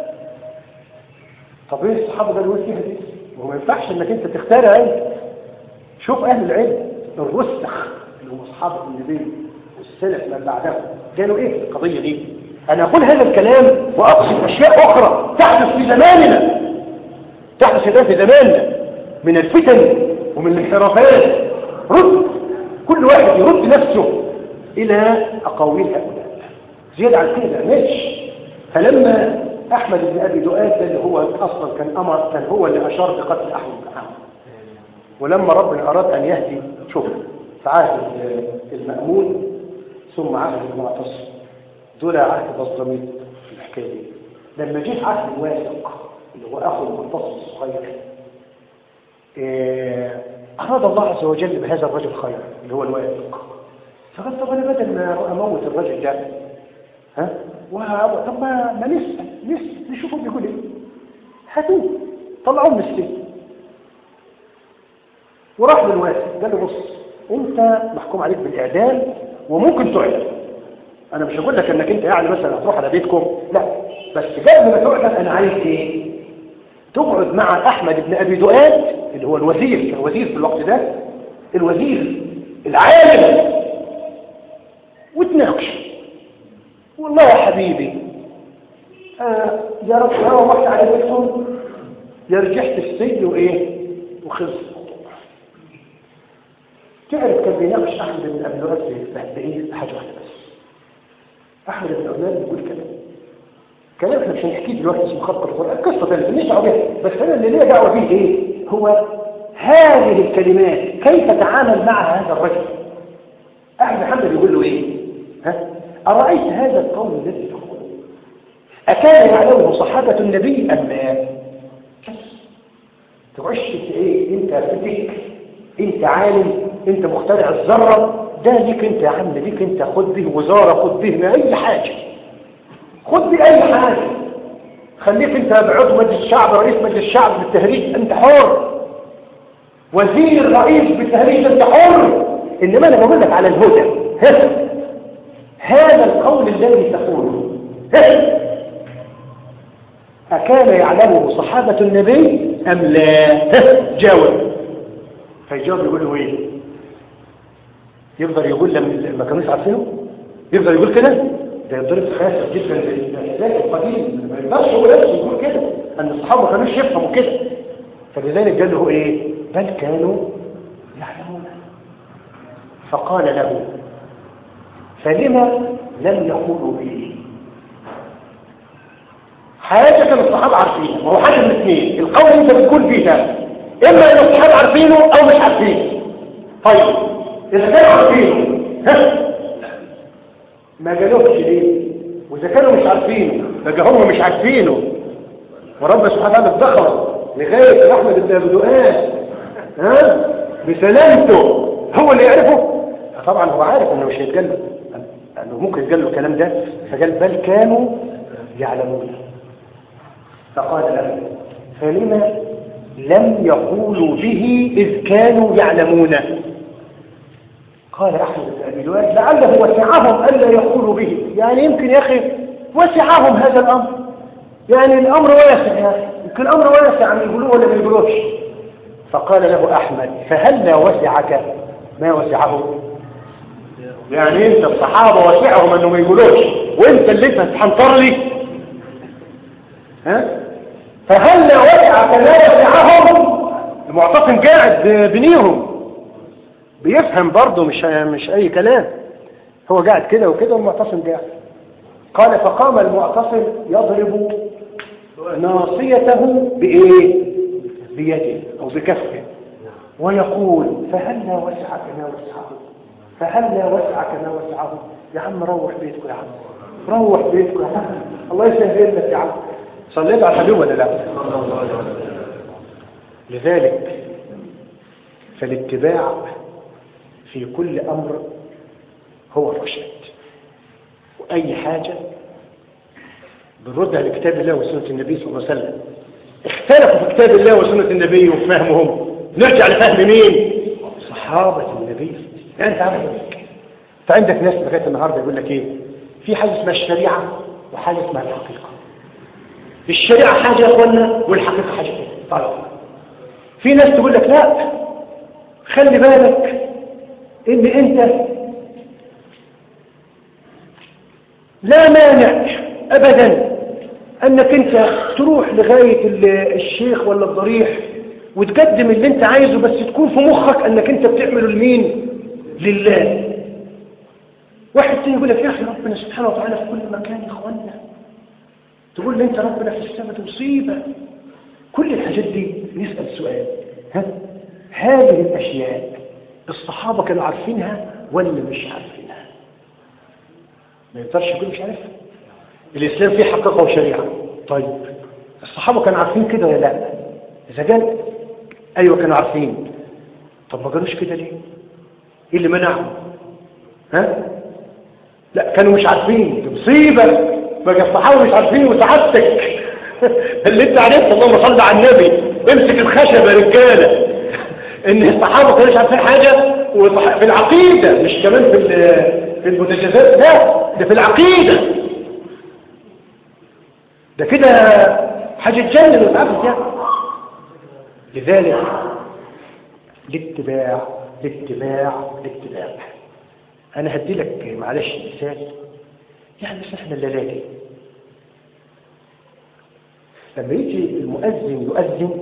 طب ايه الصحابة ده اللي فيها دي؟ وما ينفعش انك انت تختارها انت. شوف اهل العلم الرسخ اللي هم اصحاب النبي والسلف من بعدهم قالوا ايه في القضية دي. انا اقول هذا الكلام واقصد اشياء اخرى تحدث في زماننا، تحدث الان في زماننا من الفتن ومن الانحرافات. رد كل واحد يرد نفسه الى اقاويل هؤلاء زيادة عن كده ماشي. فلما احمد بن ابي دؤاد اللي هو اصلا كان امر كان هو اللي اشار بقتل احمد بن حنبل، ولما ربنا اراد ان يهدي شوف في عهد المأمون ثم عهد المعتصم، دول عهد بسطامية في الحكايه دي. لما جه عهد الواثق اللي هو اخو المعتصم الصغير، إيه اراد الله عز وجل بهذا الرجل خير اللي هو الواثق، فقال طب انا بدل ما اموت الرجل ده ها طب ما ما نسال نسال نشوفه بيقول ايه، هاتوه طلعوه من السجن. وراح للواثق قال له بص انت محكوم عليك بالاعدام وممكن تعدم. انا مش هقول لك انك انت يعني مثلا هتروح على بيتكم، لا، بس قبل ما تعدم انا عايز ايه؟ تقعد مع احمد بن ابي دؤاد اللي هو الوزير، كان وزير في الوقت ده، الوزير العالم، وتناقش. والله يا حبيبي آه يا رب يا رب وقت على بيتكم يا رجعت السجن وايه وخلص الموضوع. تعرف كان بيناقش احمد بن ابي دؤاد في ايه؟ حاجه واحده بس. احمد بن ابي دؤاد بيقول كلام كلام احنا مش هنحكيه دلوقتي اسمه خلق القران، قصه ثانيه ماليش دعوه بيها، بس انا اللي ليا دعوه بيه ايه؟ هو هذه الكلمات كيف تعامل معها هذا الرجل. احمد محمد يقول له ايه؟ ها؟ ارايت هذا القول الذي تقوله اكان يعلمه صحابه النبي ام لا؟ تعش ايه؟ انت فتك، انت عالم، انت مخترع الذره، ده ليك انت يا عم، ليك انت، خد به وزاره، خد به اي حاجه، خد بي اي حاجه، خليك انت بعضو مجلس الشعب، رئيس مجلس الشعب بالتهريج انت حر، وزير رئيس بالتهريج انت حر. انما انا بقول لك على الهدى، هذا القول الذي تقوله أكان يعلمه صحابة النبي أم لا؟ جاوب. فيجاوب يقول له ايه؟ يقدر يقول لما كانوش عارفينه؟ يقدر يقول كده؟ ده يضرب خاسر جدا للإحساس القديم، ما يقدرش هو نفسه يقول كده أن الصحابة ما كانوش يفهموا كده. فلذلك قال له ايه؟ بل كانوا يعلمون. فقال له فلما لم يقولوا به؟ حاجة كان الصحابة عارفينها، ما هو حاجة من اثنين، القول انت بتقول فيه ده اما ان الصحابة عارفينه او مش عارفينه. طيب اذا كانوا عارفينه ها ما قالوش ليه؟ واذا كانوا مش عارفينه بقى هم مش عارفينه ورب سبحانه وتعالى اتدخل لغاية احمد بن ابي دؤاد ها بسلامته هو اللي يعرفه. طبعا هو عارف انه مش هيتقال له، انه ممكن يتقال له الكلام ده، فقال بل كانوا يعلمون. فقال له فلما لم يقولوا به إذ كانوا يعلمون؟ قال أحمد بن أبي دؤاد لعله وسعهم ألا يقولوا به. يعني يمكن يا أخي وسعهم هذا الأمر، يعني الأمر واسع يا أخي، يمكن الأمر واسع أن يقولوه ولا ما يقولوش. فقال له أحمد فهل لا وسعك ما وسعه؟ يعني أنت الصحابة وسعهم أنه ما يقولوش وأنت اللي أنت هتحنطر لي؟ ها؟ فهل لا وسعك ما وسعهم؟ المعتصم قاعد بنيهم بيفهم برضه، مش مش أي كلام، هو قاعد كده وكده والمعتصم قاعد. قال فقام المعتصم يضرب ناصيته بإيه؟ بيده أو بكفه ويقول فهل لا وسعك ما وسعه؟ فهل لا وسعك ما وسعه؟ يا عم روح بيتكم يا عم، روح بيتكم يا عم، الله يسهل لك يا عم. صليت على الحبيب ولا لا؟ لذلك فالاتباع في كل أمر هو الرشاد، وأي حاجة بنردها لكتاب الله وسنة النبي صلى الله عليه وسلم. اختلفوا في كتاب الله وسنة النبي وفهمهم، نرجع لفهم مين؟ صحابة النبي. يعني انت عارف فعندك ناس لغاية النهاردة يقول لك ايه؟ في حاجة اسمها الشريعة وحاجة اسمها الحقيقة. الشريعة حاجة يا اخوانا والحقيقة حاجة. طيب في ناس تقول لك لا خلي بالك ان انت لا مانع ابدا انك انت تروح لغاية الشيخ ولا الضريح وتقدم اللي انت عايزه، بس تكون في مخك انك انت بتعمله لمين؟ لله. واحد تاني يقول لك يا اخي ربنا سبحانه وتعالى في كل مكان يا اخوانا، تقول لي انت ربنا في السماء مصيبه. كل الحاجات دي نسأل سؤال، ها هذه الاشياء الصحابه كانوا عارفينها ولا مش عارفينها؟ ما يقدرش يقول مش عارفها. الاسلام فيه حقيقه وشريعه. طيب الصحابه كانوا عارفين كده ولا لا؟ اذا قال ايوه كانوا عارفين، طب ما قالوش كده ليه؟ ايه اللي منعهم؟ ها لا كانوا مش عارفين، دي مصيبه بقى الصحابه مش عارفين وسعادتك اللي انت عرفت. اللهم صل على النبي، امسك الخشبه يا رجاله ان الصحابه ما كانوش عارفين حاجه في العقيده، مش كمان في في المتجازات، لا ده في العقيده. ده كده حاجه تجنن وتعبد يعني. لذلك الاتباع الاتباع الاتباع. انا هدي لك معلش مثال، يعني مثلا احنا الليالي لما يجي المؤذن يؤذن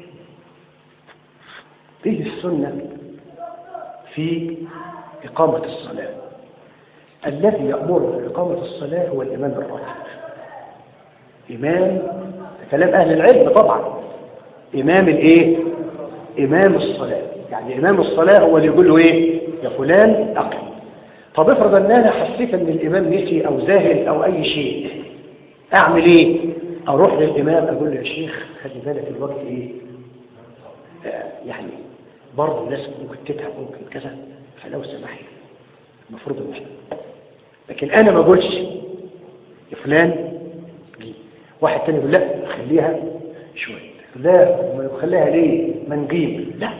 فيه السنه في اقامه الصلاه. الذي يامر باقامه الصلاه هو الامام الراتب. امام كلام اهل العلم طبعا، امام الايه؟ امام الصلاه. يعني امام الصلاه هو اللي يقول له ايه؟ يا فلان اقم. طب افرض ان انا حسيت ان الامام نسي او زاهل او اي شيء، اعمل ايه؟ اروح للامام اقول له يا شيخ خلي بالك الوقت ايه؟ آه يعني برضه الناس ممكن تتعب ممكن كذا، فلو سمحت المفروض ان لكن انا ما اقولش يا فلان جي. واحد تاني يقول لا خليها شويه، لا ما نخليها ليه؟ ما نجيب، لا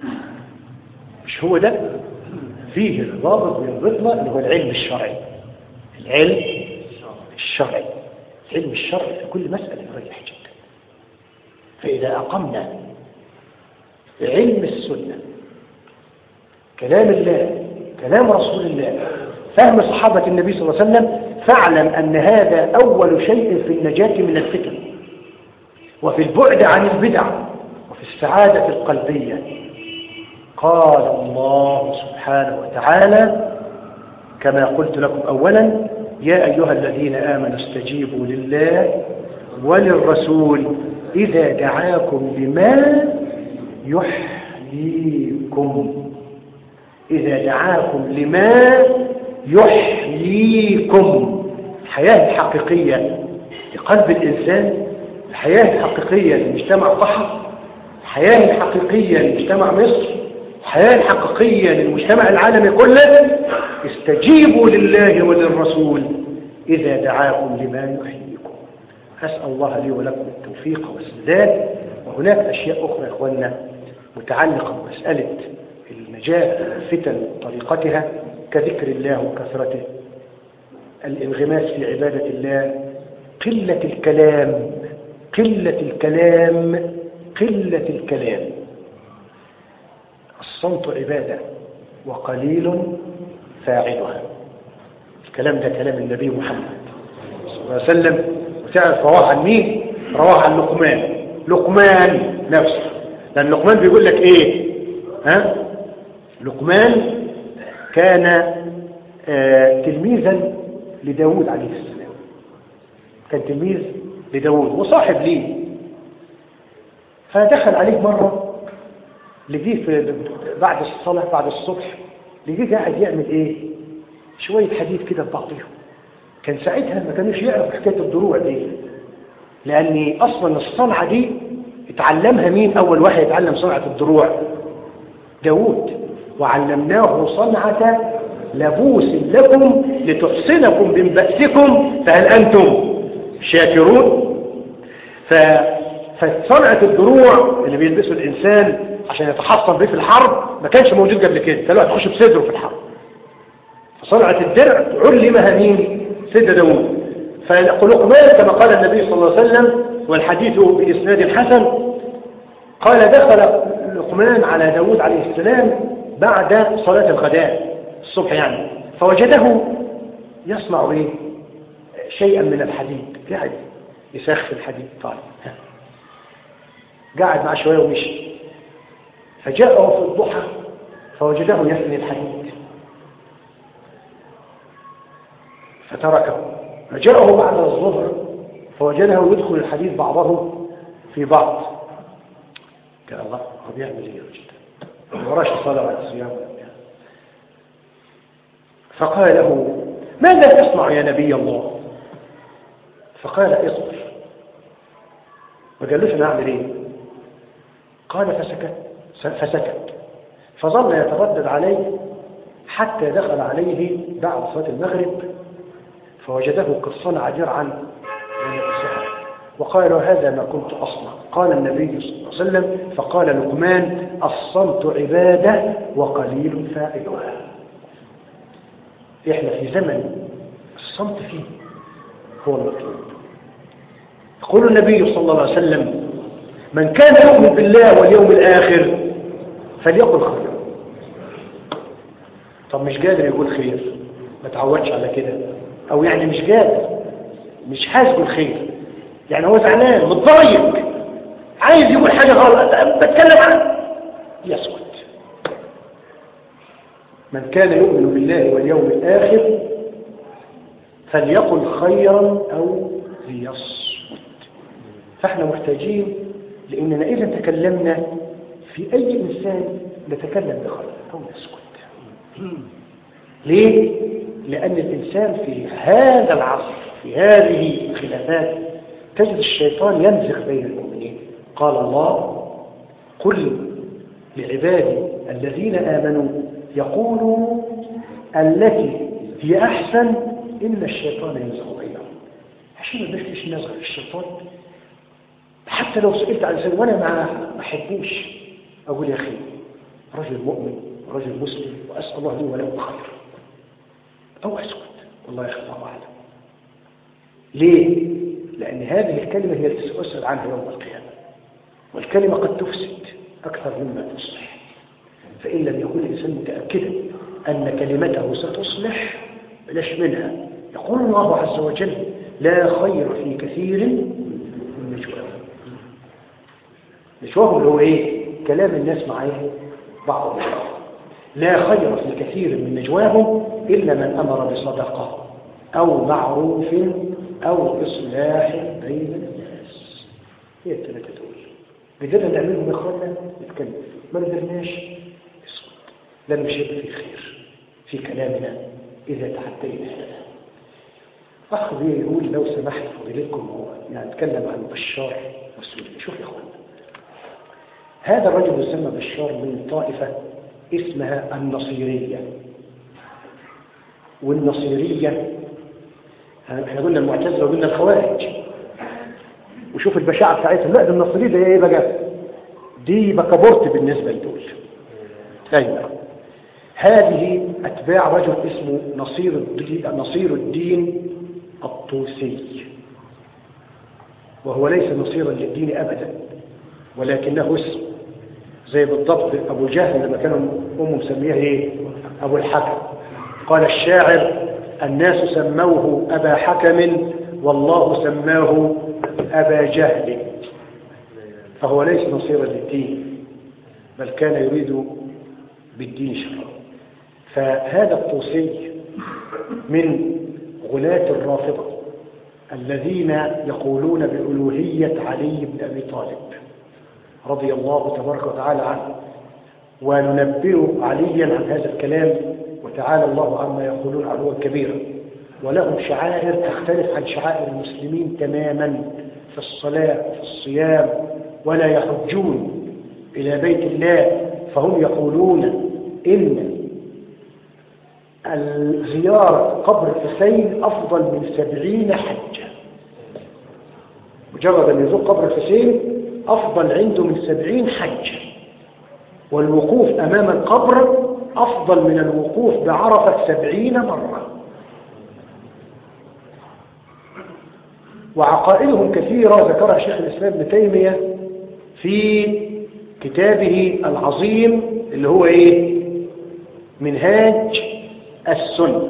مش هو ده. فيه الضابط بينضبطنا اللي هو العلم الشرعي. العلم الشرعي. العلم الشرعي في كل مسألة يريح جدا. فإذا أقمنا علم السنة، كلام الله، كلام رسول الله، فهم صحابة النبي صلى الله عليه وسلم، فاعلم أن هذا أول شيء في النجاة من الفتن، وفي البعد عن البدع، وفي السعادة القلبية. قال الله سبحانه وتعالى كما قلت لكم أولا: يا أيها الذين آمنوا استجيبوا لله وللرسول إذا دعاكم لما يحييكم. إذا دعاكم لما يحييكم. الحياة الحقيقية لقلب الإنسان، الحياة الحقيقية لمجتمع ضحى، الحياة الحقيقية لمجتمع مصر، الحياة الحقيقية للمجتمع العالمي كله: استجيبوا لله وللرسول إذا دعاكم لما يحييكم. أسأل الله لي ولكم التوفيق والسداد. وهناك أشياء أخرى يا إخواننا متعلقة بمسألة النجاة من الفتن وطريقتها، كذكر الله وكثرته، الانغماس في عبادة الله، قلة الكلام، قلة الكلام، قلة الكلام. الصمت عبادة وقليل فاعلها. الكلام ده كلام النبي محمد صلى الله عليه وسلم. وتعرف رواه عن مين؟ رواه عن لقمان. لقمان نفسه، لأن لقمان بيقول لك إيه؟ ها؟ لقمان كان آه تلميذا لداود عليه السلام، كان تلميذ لداود وصاحب ليه. فدخل عليه مرة، لقيه في بعد الصلاة بعد الصبح، لقيه قاعد يعمل ايه؟ شوية حديد كده ببعضهم. كان ساعتها ما كانوش يعرف حكاية الضروع دي، لأن أصلا الصنعة دي اتعلمها مين؟ أول واحد يتعلم صنعة الضروع داود. وعلمناه صنعة لبوس لكم لتحصنكم من بأسكم فهل أنتم شاكرون؟ فصنعة الدروع اللي بيلبسه الإنسان عشان يتحصن به في الحرب ما كانش موجود قبل كده، كان الواحد يخش بصدره في الحرب. فصنعة الدرع علمها مين؟ سيدنا داود. فلقمان كما قال النبي صلى الله عليه وسلم والحديث بإسناد حسن، قال: دخل لقمان على داود عليه السلام بعد صلاة الغداء الصبح يعني، فوجده يصنع ايه؟ شيئا من الحديد، قاعد يسخ الحديد. طيب قاعد معه شوية ومشي، فجاءه في الضحى فوجده يثني الحديد فتركه. فجاءه بعد الظهر فوجده يدخل الحديد بعضه في بعض. قال: الله، هو بيعمل ايه جدا؟ وراش الصلاة ولا الصيام. فقال له: ماذا تصنع يا نبي الله؟ فقال: اصبر. ما قالوش انا اعمل ايه؟ قال: فسكت فسكت فظل يتردد عليه حتى دخل عليه بعد صلاة المغرب فوجده قد صنع درعا من السحر، وقال: هذا ما كنت أصنع. قال النبي صلى الله عليه وسلم: فقال لقمان: الصمت عبادة وقليل فاعلها. إحنا في زمن الصمت فيه هو المطلوب. يقول النبي صلى الله عليه وسلم: من كان يؤمن بالله واليوم الآخر فليقل خير. طب مش قادر يقول خير، ما تعودش على كده، أو يعني مش قادر، مش حاسس بالخير، يعني هو زعلان متضايق عايز يقول حاجة غلط بتكلم عنها، يسكت. من كان يؤمن بالله واليوم الآخر فليقل خيرا أو ليصمت. فاحنا محتاجين لأننا إذا تكلمنا في أي إنسان نتكلم بخير أو نسكت. ليه؟ لأن الإنسان في هذا العصر في هذه الخلافات تجد الشيطان ينزغ بين المؤمنين. قال الله: قل لعبادي الذين آمنوا يقولوا التي هي أحسن إن الشيطان ينزغ بينهم. عشان ما بشتش نزغ في الشيطان. حتى لو سئلت عن إنسان وأنا ما بحبوش أقول: يا أخي رجل مؤمن رجل مسلم وأسأل الله لي وله خير، أو أسكت والله يخفى أعلم. ليه؟ لأن هذه الكلمة هي التي سأسأل عنها يوم القيامة، والكلمة قد تفسد أكثر مما تصلح. فإن لم يكن الإنسان متأكدا أن كلمته ستصلح بلاش منها. يقول الله عز وجل: لا خير في كثير من نجواهم. نجواهم اللي هو إيه؟ كلام الناس مع إيه؟ بعض البعض. لا خير في كثير من نجواهم إلا من أمر بصدقة أو معروف أو إصلاح بين الناس. هي الثلاثة دول قدرنا نعملهم يا إخوانا، نتكلم. ما قدرناش اسكت، لن مش هيبقى في خير في كلامنا إذا تحدينا هذا. أخ بيقول: لو سمحت فضيلتكم، هو يعني نتكلم عن بشار وسوريا. شوف يا إخوانا، هذا الرجل يسمى بشار من طائفة اسمها النصيرية. والنصيرية احنا قلنا المعتزلة وقلنا الخوارج، وشوف البشاعة بتاعتهم. لا، ده النصيرية ده ايه بقى؟ دي بكابورت بالنسبة لدول. ايوه، هذه اتباع رجل اسمه نصير الدين, نصير الدين الطوسي، وهو ليس نصيرا للدين ابدا، ولكنه اسم زي بالضبط ابو جهل لما كانوا امه مسميه ايه؟ ابو الحكم. قال الشاعر: الناس سموه ابا حكم والله سماه ابا جهل. فهو ليس نصيرا للدين، بل كان يريد بالدين شرا. فهذا الطوسي من غلاة الرافضة الذين يقولون بألوهية علي بن أبي طالب رضي الله تبارك وتعالى عنه، وننبئ عليا عن هذا الكلام، وتعالى الله عما يقولون علوا كبيرا. ولهم شعائر تختلف عن شعائر المسلمين تماما في الصلاة في الصيام، ولا يحجون إلى بيت الله. فهم يقولون إن الزيارة قبر الحسين أفضل من سبعين حجة. مجرد أن يزور قبر الحسين أفضل عنده من سبعين حجة، والوقوف أمام القبر أفضل من الوقوف بعرفة سبعين مرة. وعقائدهم كثيرة ذكرها شيخ الإسلام ابن تيمية في كتابه العظيم اللي هو إيه؟ منهاج السنة.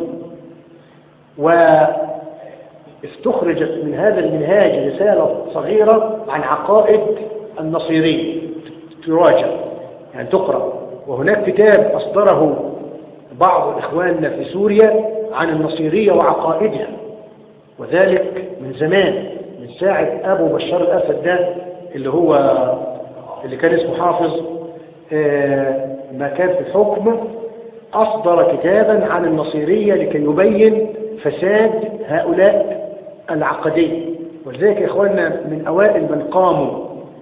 واستخرجت من هذا المنهاج رسالة صغيرة عن عقائد النصيرية تراجع، يعني تقرأ. وهناك كتاب أصدره بعض إخواننا في سوريا عن النصيرية وعقائدها، وذلك من زمان، من ساعة أبو بشار الأسد ده اللي هو اللي كان اسمه حافظ ما كان في الحكم، أصدر كتابا عن النصيرية لكي يبين فساد هؤلاء العقدية. ولذلك يا إخواننا من أوائل من قاموا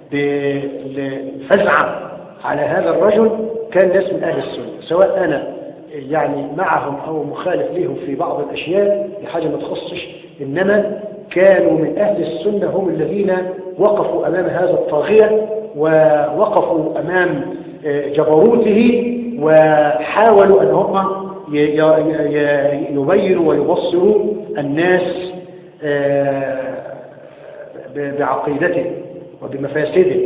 بالفزعة على هذا الرجل كان ناس من أهل السنة، سواء أنا يعني معهم أو مخالف لهم في بعض الأشياء لحاجة ما تخصش، إنما كانوا من أهل السنة هم الذين وقفوا أمام هذا الطاغية، ووقفوا أمام جبروته، وحاولوا أن هم يبينوا ويبصروا الناس بعقيدته وبمفاسده.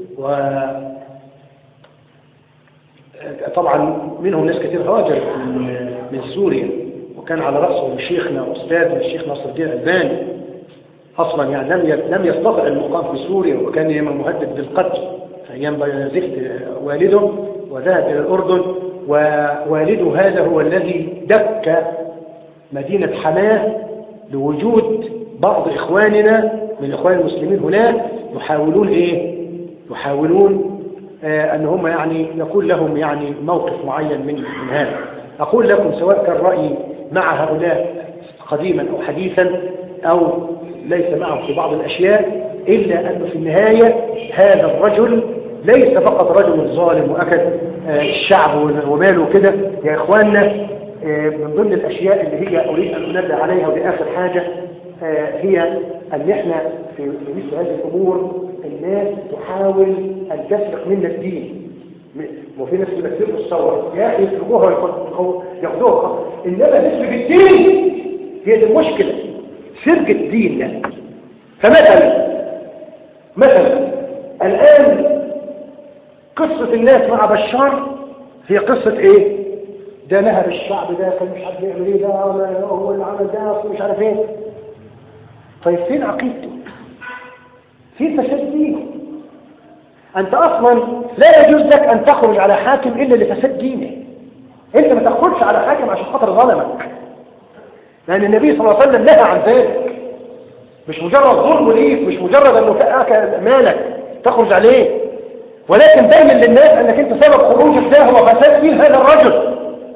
وطبعا منهم ناس كثير هاجر من سوريا، وكان على رأسهم شيخنا أستاذنا الشيخ ناصر الدين الألباني، أصلا يعني لم لم يستطع المقام في سوريا، وكان يوم مهدد بالقتل أيام زفت والده، وذهب إلى الأردن. ووالده هذا هو الذي دك مدينة حماه لوجود بعض إخواننا من إخوان المسلمين هناك يحاولون إيه؟ يحاولون آه أن هم يعني يكون لهم يعني موقف معين من, من هذا. أقول لكم سواء كان رأيي مع هؤلاء قديما أو حديثا أو ليس معهم في بعض الأشياء، إلا أنه في النهاية هذا الرجل ليس فقط رجل ظالم وأكد آه الشعب وماله كده. يا إخواننا آه من ضمن الأشياء اللي هي أريد أن أنبه عليها، ودي آخر حاجة، آه هي أن إحنا في مثل هذه الأمور الناس تحاول أن تسرق منا الدين. وفي ناس بتسرق الثورة، يا أخي يسرقوها وياخدوها، إنما نسرق الدين هي دي المشكلة، سرقة ديننا. فمثلا مثلا الآن قصة الناس مع بشار هي قصة ايه؟ ده نهب الشعب، ده كان مش عارف يعمل ايه، ده هو اللي عمل ده مش عارف ايه. طيب فين عقيدته؟ فين فساد دينه؟ انت اصلا لا يجوز لك ان تخرج على حاكم الا لفساد دينه. انت ما تخرجش على حاكم عشان خاطر ظلمك، لان النبي صلى الله عليه وسلم نهى عن ذلك. مش مجرد ظلم ليك، مش مجرد انه فاك مالك تخرج عليه، ولكن بين للناس انك انت سبب خروجك ده هو فساد دين هذا الرجل.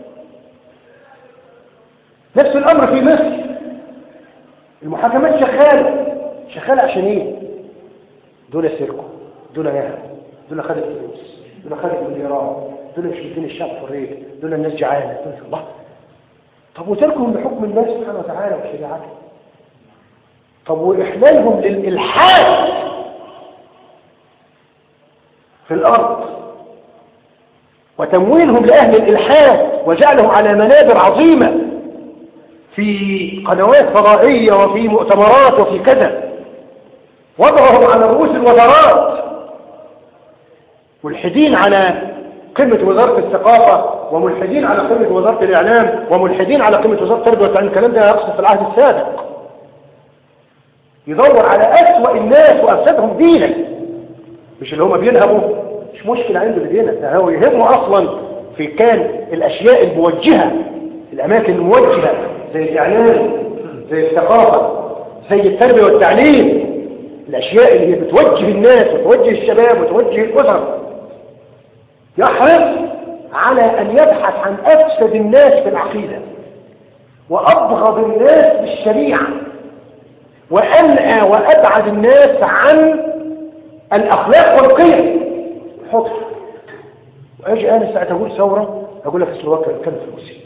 نفس الامر في مصر، المحاكمات شغاله شغاله عشان ايه؟ دول سرقوا، دول نهبوا، دول خدوا فلوس، دول خدوا مليارات، دول مش مدين الشعب حريه، دول الناس جعانه، دول الله. طب وتركهم لحكم الله سبحانه وتعالى وشريعته؟ طب واحلالهم للالحاد في الارض وتمويلهم لاهل الالحاد وجعلهم على منابر عظيمه في قنوات فضائيه وفي مؤتمرات وفي كذا، وضعهم على رؤوس الوزارات، ملحدين على قمة وزارة الثقافة، وملحدين على قمة وزارة الإعلام، وملحدين على قمة وزارة التربية والتعليم. الكلام ده يقصد في العهد السابق، يدور على أسوأ الناس وأفسدهم دينا، مش اللي هم بينهبوا. مش مشكلة عنده بدينا، ده هو يهمه أصلا في كان الأشياء الموجهة، الأماكن الموجهة زي الإعلام، زي الثقافة، زي التربية والتعليم، الأشياء اللي هي بتوجه الناس وتوجه الشباب وتوجه الأسر. يحرص على أن يبحث عن أفسد الناس في العقيدة وأبغض الناس بالشريعة وأنأى وأبعد الناس عن الأخلاق والقيم. حط وأجي أنا ساعة أقول ثورة أقول لك السلوكة كان فلوسي.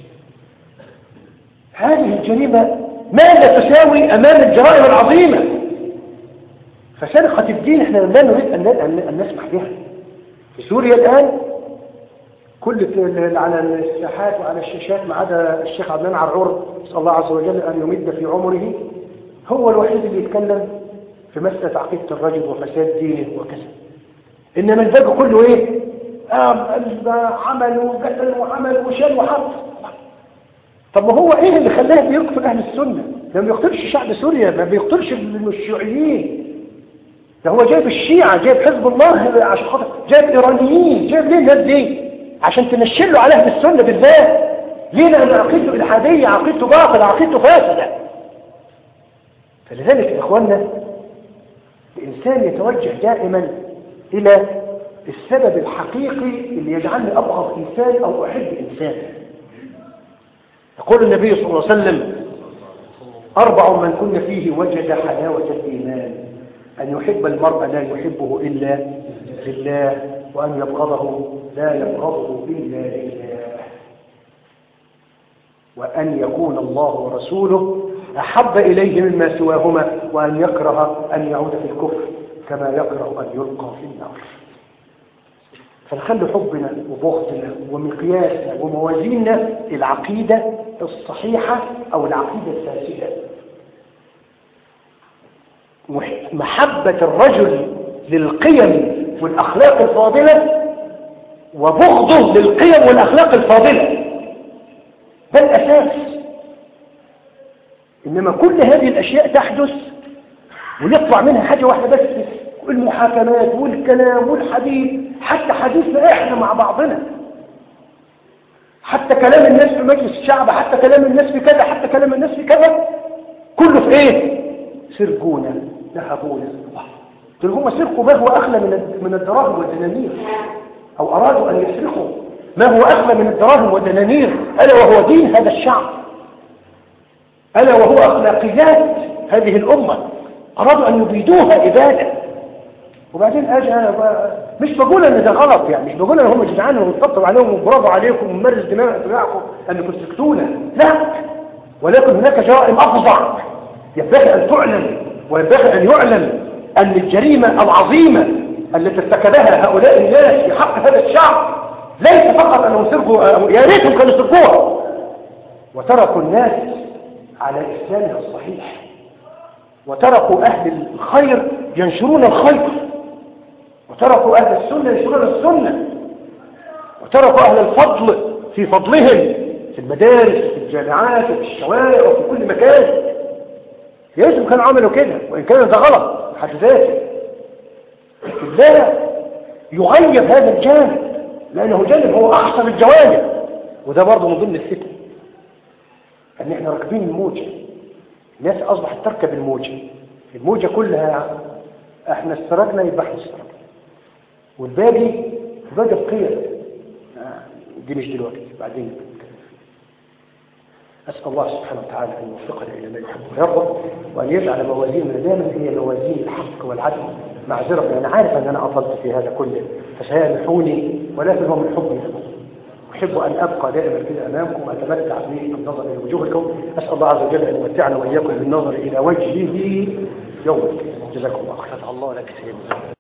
هذه الجريمة ماذا تساوي أمام الجرائم العظيمة؟ فسرقة الدين احنا لا نريد أن نسمح بها. في سوريا الآن كل على الساحات وعلى الشاشات ما عدا الشيخ عدنان عرعور، نسأل الله عز وجل أن يمد في عمره، هو الوحيد اللي يتكلم في مسألة عقيدة الرجل وفساد دينه وكذا. إنما الباقي كله إيه؟ عمل وقتل وعمل وشال وحط. طب ما هو إيه اللي خلاه بيقتل أهل السنة؟ ده ما بيقتلش شعب سوريا، ما بيقتلش الشيوعيين، ده هو جايب الشيعة، جايب حزب الله عشان خاطر، جايب إيرانيين، جايب ليه الناس دي؟ عشان تنشله على أهل السنة بالذات. ليه؟ لأن عقيدته إلحادية، عقيدته باطلة، عقيدته فاسدة. فلذلك يا إخواننا الإنسان يتوجه دائما إلى السبب الحقيقي اللي يجعلني أبغض إنسان أو أحب إنسان. يقول النبي صلى الله عليه وسلم: أربع من كن فيه وجد حلاوة الإيمان، أن يحب المرء لا يحبه إلا لله، وأن يبغضه لا يبغضه إلا لله، وأن يكون الله ورسوله أحب إليه مما سواهما، وأن يكره أن يعود في الكفر كما يكره أن يلقى في النار. فنخلي حبنا وبغضنا ومقياسنا وموازيننا العقيدة الصحيحة أو العقيدة الفاسدة. محبة الرجل للقيم والأخلاق الفاضلة وبغضه للقيم والأخلاق الفاضلة، ده الأساس. إنما كل هذه الأشياء تحدث ويطلع منها حاجة واحدة بس، المحاكمات والكلام والحديث، حتى حديثنا إحنا مع بعضنا، حتى كلام الناس في مجلس الشعب، حتى كلام الناس في كذا، حتى كلام الناس في كذا، كله في إيه؟ سرقونا، نهبونا. دول هم سرقوا ما هو أغلى من الدراهم والدنانير، أو أرادوا أن يسرقوا ما هو أغلى من الدراهم والدنانير، ألا وهو دين هذا الشعب، ألا وهو أخلاقيات هذه الأمة، أرادوا أن يبيدوها إبادة. وبعدين أجي أنا مش بقول أن ده غلط، يعني مش بقول أن هم جدعان ونطبطب عليهم وبرافو عليكم ونمارس دماغكم أنكم سكتونا، لا، ولكن هناك جرائم أفظع ينبغي أن تعلم، وينبغي أن يعلم أن الجريمة العظيمة التي ارتكبها هؤلاء الناس في حق هذا الشعب ليس فقط أنهم سرقوا، يا ريتهم كانوا سرقوها وتركوا الناس على إسلامها الصحيح، وتركوا أهل الخير ينشرون الخير، وتركوا أهل السنة ينشرون السنة، وتركوا أهل الفضل في فضلهم في المدارس وفي الجامعات وفي الشوارع وفي كل مكان. يجب كانوا عملوا كده، وإن كان ده غلط بحد ذاته، لكن لا يغير هذا الجانب، لأنه جانب هو أخطر الجوانب. وده برضه من ضمن الفتن، أن احنا راكبين الموجة، الناس أصبحت تركب الموجة، الموجة كلها احنا استرقنا يبقى احنا استرقنا، والباقي باقي بقية دي مش دلوقتي، بعدين نتكلم. أسأل الله سبحانه وتعالى أن يوفقنا إلى ما يحب ويرضى، وأن يجعل موازيننا دائما هي موازين الحق والعدل. معذرة أنا عارف أن أنا أطلت في هذا كله، فسيامحوني، ولكن هو من حبي لكم. أحب أن أبقى دائما كده أمامكم وأتمتع بالنظر إلى وجوهكم. أسأل الله عز وجل أن يمتعنا وإياكم بالنظر إلى وجهه يوم القيامة. جزاكم الله خيرا. الله لك سيدنا.